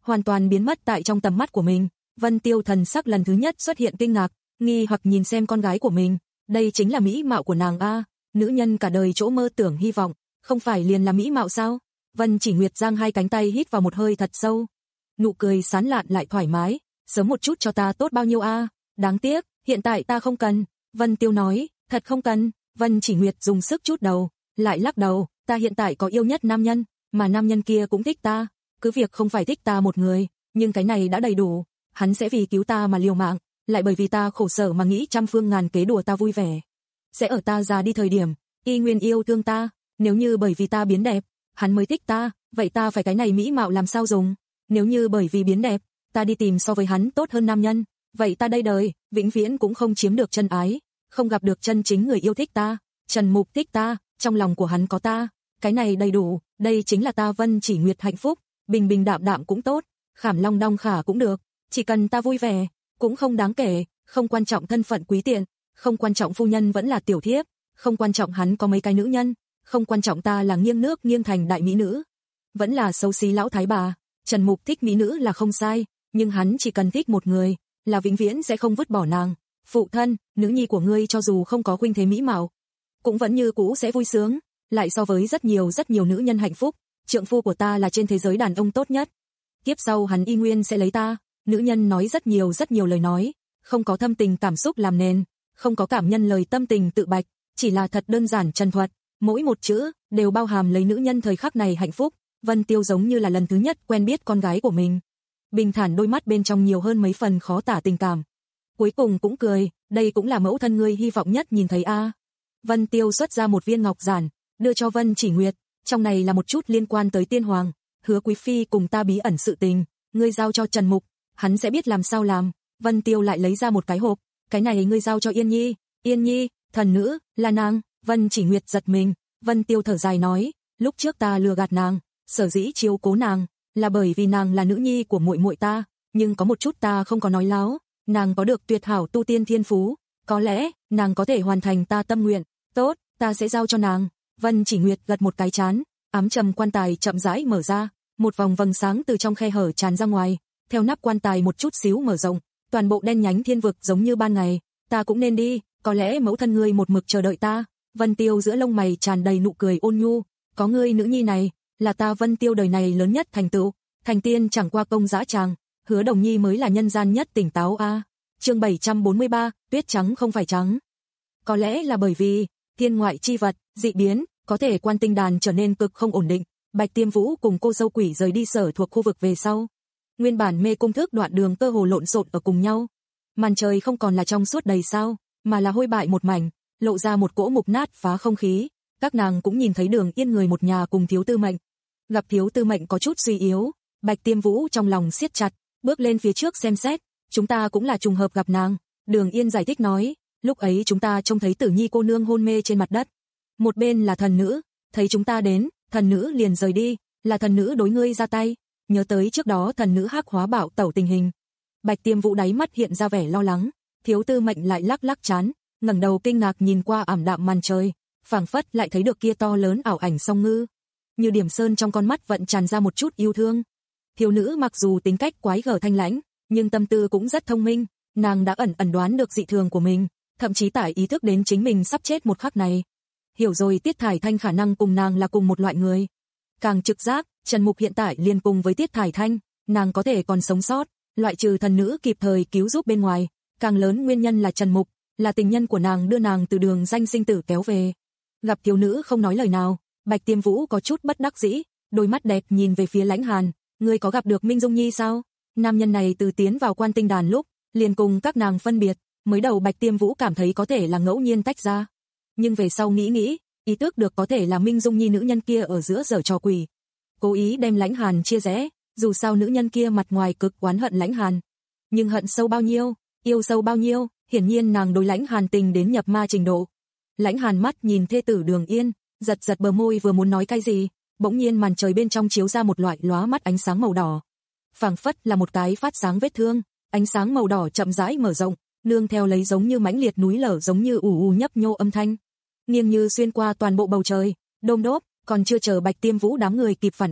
hoàn toàn biến mất tại trong tầm mắt của mình. Vân Tiêu thần sắc lần thứ nhất xuất hiện kinh ngạc, nghi hoặc nhìn xem con gái của mình, đây chính là mỹ mạo của nàng a, nữ nhân cả đời chỗ mơ tưởng hy vọng, không phải liền là mỹ mạo sao? Vân Chỉ Nguyệt giang hai cánh tay hít vào một hơi thật sâu, nụ cười sán lạn lại thoải mái, sớm một chút cho ta tốt bao nhiêu a, đáng tiếc, hiện tại ta không cần. Vân Tiêu nói, thật không cần. Vân Chỉ Nguyệt dùng sức chút đầu, lại lắc đầu, ta hiện tại có yêu nhất nam nhân, mà nam nhân kia cũng thích ta, cứ việc không phải thích ta một người, nhưng cái này đã đầy đủ, hắn sẽ vì cứu ta mà liều mạng, lại bởi vì ta khổ sở mà nghĩ trăm phương ngàn kế đùa ta vui vẻ. Sẽ ở ta già đi thời điểm, y nguyên yêu thương ta, nếu như bởi vì ta biến đẹp, hắn mới thích ta, vậy ta phải cái này mỹ mạo làm sao dùng? Nếu như bởi vì biến đẹp, ta đi tìm so với hắn tốt hơn nam nhân, vậy ta đây đời, vĩnh viễn cũng không chiếm được chân ái, không gặp được chân chính người yêu thích ta. Trần Mục thích ta, trong lòng của hắn có ta, cái này đầy đủ, đây chính là ta Vân Chỉ Nguyệt hạnh phúc, bình bình đạm đạm cũng tốt, khảm long đong khả cũng được, chỉ cần ta vui vẻ, cũng không đáng kể, không quan trọng thân phận quý tiện, không quan trọng phu nhân vẫn là tiểu thiếp, không quan trọng hắn có mấy cái nữ nhân, không quan trọng ta là nghiêng nước nghiêng thành đại mỹ nữ, vẫn là xấu xí lão thái bà. Trần Mục thích mỹ nữ là không sai, nhưng hắn chỉ cần thích một người, là vĩnh viễn sẽ không vứt bỏ nàng. Phụ thân, nữ nhi của ngươi cho dù không có khuynh thế mỹ mạo, cũng vẫn như cũ sẽ vui sướng, lại so với rất nhiều rất nhiều nữ nhân hạnh phúc, trượng phu của ta là trên thế giới đàn ông tốt nhất. Kiếp sau hắn y nguyên sẽ lấy ta. Nữ nhân nói rất nhiều rất nhiều lời nói, không có thâm tình cảm xúc làm nền, không có cảm nhân lời tâm tình tự bạch, chỉ là thật đơn giản trần thuật, mỗi một chữ đều bao hàm lấy nữ nhân thời khắc này hạnh phúc. Vân Tiêu giống như là lần thứ nhất quen biết con gái của mình, bình thản đôi mắt bên trong nhiều hơn mấy phần khó tả tình cảm. Cuối cùng cũng cười, đây cũng là mẫu thân ngươi hy vọng nhất nhìn thấy a. Vân Tiêu xuất ra một viên ngọc giản, đưa cho Vân Chỉ Nguyệt, trong này là một chút liên quan tới tiên hoàng, Hứa quý phi cùng ta bí ẩn sự tình, ngươi giao cho Trần Mục, hắn sẽ biết làm sao làm. Vân Tiêu lại lấy ra một cái hộp, cái này ngươi giao cho Yên Nhi. Yên Nhi, thần nữ, là nàng. Vân Chỉ Nguyệt giật mình, Vân Tiêu thở dài nói, lúc trước ta lừa gạt nàng, sở dĩ chiếu cố nàng, là bởi vì nàng là nữ nhi của muội muội ta, nhưng có một chút ta không có nói láo, nàng có được tuyệt hảo tu tiên thiên phú, có lẽ nàng có thể hoàn thành ta tâm nguyện. Tốt, ta sẽ giao cho nàng. Vân Chỉ Nguyệt gật một cái chán, ám trầm quan tài chậm rãi mở ra, một vòng vầng sáng từ trong khe hở tràn ra ngoài, theo nắp quan tài một chút xíu mở rộng, toàn bộ đen nhánh thiên vực giống như ban ngày. Ta cũng nên đi, có lẽ mẫu thân ngươi một mực chờ đợi ta. Vân Tiêu giữa lông mày tràn đầy nụ cười ôn nhu, có ngươi nữ nhi này, là ta Vân Tiêu đời này lớn nhất thành tựu, thành tiên chẳng qua công dã tràng, Hứa Đồng Nhi mới là nhân gian nhất tỉnh táo a. Chương bảy trăm bốn mươi ba, tuyết trắng không phải trắng. Có lẽ là bởi vì thiên ngoại chi vật, dị biến, có thể quan tinh đàn trở nên cực không ổn định. Bạch Tiêm Vũ cùng cô dâu quỷ rời đi sở thuộc khu vực về sau, nguyên bản mê cung thức đoạn đường cơ hồ lộn xộn ở cùng nhau. Màn trời không còn là trong suốt đầy sao, mà là hôi bại một mảnh, lộ ra một cỗ mục nát phá không khí. Các nàng cũng nhìn thấy Đường Yên người một nhà cùng Thiếu Tư Mệnh. Gặp Thiếu Tư Mệnh có chút suy yếu, Bạch Tiêm Vũ trong lòng siết chặt, bước lên phía trước xem xét, chúng ta cũng là trùng hợp gặp nàng. Đường Yên giải thích nói, lúc ấy chúng ta trông thấy Tử Nhi cô nương hôn mê trên mặt đất. Một bên là thần nữ, thấy chúng ta đến, thần nữ liền rời đi, là thần nữ đối ngươi ra tay, nhớ tới trước đó thần nữ hắc hóa bạo tẩu tình hình. Bạch Tiêm Vũ đáy mắt hiện ra vẻ lo lắng, Thiếu Tư Mệnh lại lắc lắc trán, ngẩng đầu kinh ngạc nhìn qua ảm đạm màn trời, phảng phất lại thấy được kia to lớn ảo ảnh song ngư. Như điểm sơn trong con mắt vận tràn ra một chút yêu thương. Thiếu nữ mặc dù tính cách quái gở thanh lãnh, nhưng tâm tư cũng rất thông minh, nàng đã ẩn ẩn đoán được dị thường của mình, thậm chí tải ý thức đến chính mình sắp chết một khắc này. Hiểu rồi Tiết Thải Thanh khả năng cùng nàng là cùng một loại người. Càng trực giác, Trần Mục hiện tại liền cùng với Tiết Thải Thanh, nàng có thể còn sống sót, loại trừ thần nữ kịp thời cứu giúp bên ngoài, càng lớn nguyên nhân là Trần Mục, là tình nhân của nàng đưa nàng từ đường danh sinh tử kéo về. Gặp thiếu nữ không nói lời nào, Bạch Tiêm Vũ có chút bất đắc dĩ, đôi mắt đẹp nhìn về phía Lãnh Hàn, ngươi có gặp được Minh Dung Nhi sao? Nam nhân này từ tiến vào quan tinh đàn lúc, liền cùng các nàng phân biệt, mới đầu Bạch Tiêm Vũ cảm thấy có thể là ngẫu nhiên tách ra. Nhưng về sau nghĩ nghĩ, ý thức được có thể là Minh Dung Nhi nữ nhân kia ở giữa giở trò quỷ. Cố ý đem Lãnh Hàn chia rẽ, dù sao nữ nhân kia mặt ngoài cực oán hận Lãnh Hàn. Nhưng hận sâu bao nhiêu, yêu sâu bao nhiêu, hiển nhiên nàng đối Lãnh Hàn tình đến nhập ma trình độ. Lãnh Hàn mắt nhìn thê tử Đường Yên, giật giật bờ môi vừa muốn nói cái gì, bỗng nhiên màn trời bên trong chiếu ra một loại lóa mắt ánh sáng màu đỏ. Phảng phất là một cái phát sáng vết thương, ánh sáng màu đỏ chậm rãi mở rộng, nương theo lấy giống như mãnh liệt núi lở giống như ù ù nhấp nhô âm thanh, nghiêng như xuyên qua toàn bộ bầu trời. Đôm đốp, còn chưa chờ Bạch Tiêm Vũ đám người kịp phản ứng,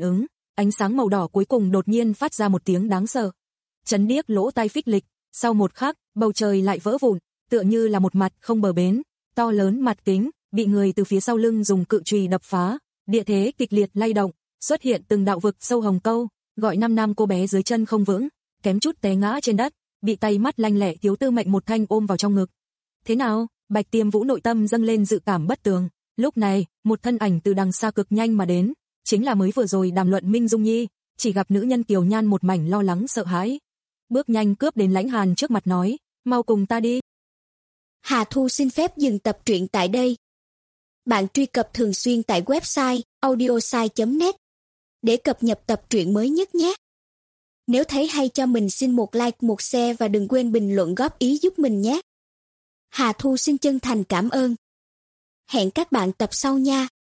ánh sáng màu đỏ cuối cùng đột nhiên phát ra một tiếng đáng sợ. Chấn điếc lỗ tai phích lịch, sau một khắc, bầu trời lại vỡ vụn, tựa như là một mặt không bờ bến, to lớn mặt kính, bị người từ phía sau lưng dùng cự chùy đập phá, địa thế kịch liệt lay động, xuất hiện từng đạo vực sâu hồng câu, gọi năm nam cô bé dưới chân không vững, kém chút té ngã trên đất, bị tay mắt lanh lẹ thiếu tư mệnh một thanh ôm vào trong ngực. Thế nào? Bạch Tiêm Vũ nội tâm dâng lên dự cảm bất tường. Lúc này, một thân ảnh từ đằng xa cực nhanh mà đến, chính là mới vừa rồi đàm luận Minh Dung Nhi, chỉ gặp nữ nhân kiều nhan một mảnh lo lắng sợ hãi. Bước nhanh cướp đến Lãnh Hàn trước mặt nói, mau cùng ta đi. Hà Thu xin phép dừng tập truyện tại đây. Bạn truy cập thường xuyên tại website audiosai chấm net để cập nhật tập truyện mới nhất nhé. Nếu thấy hay cho mình xin một like, một share và đừng quên bình luận góp ý giúp mình nhé. Hà Thu xin chân thành cảm ơn. Hẹn các bạn tập sau nha.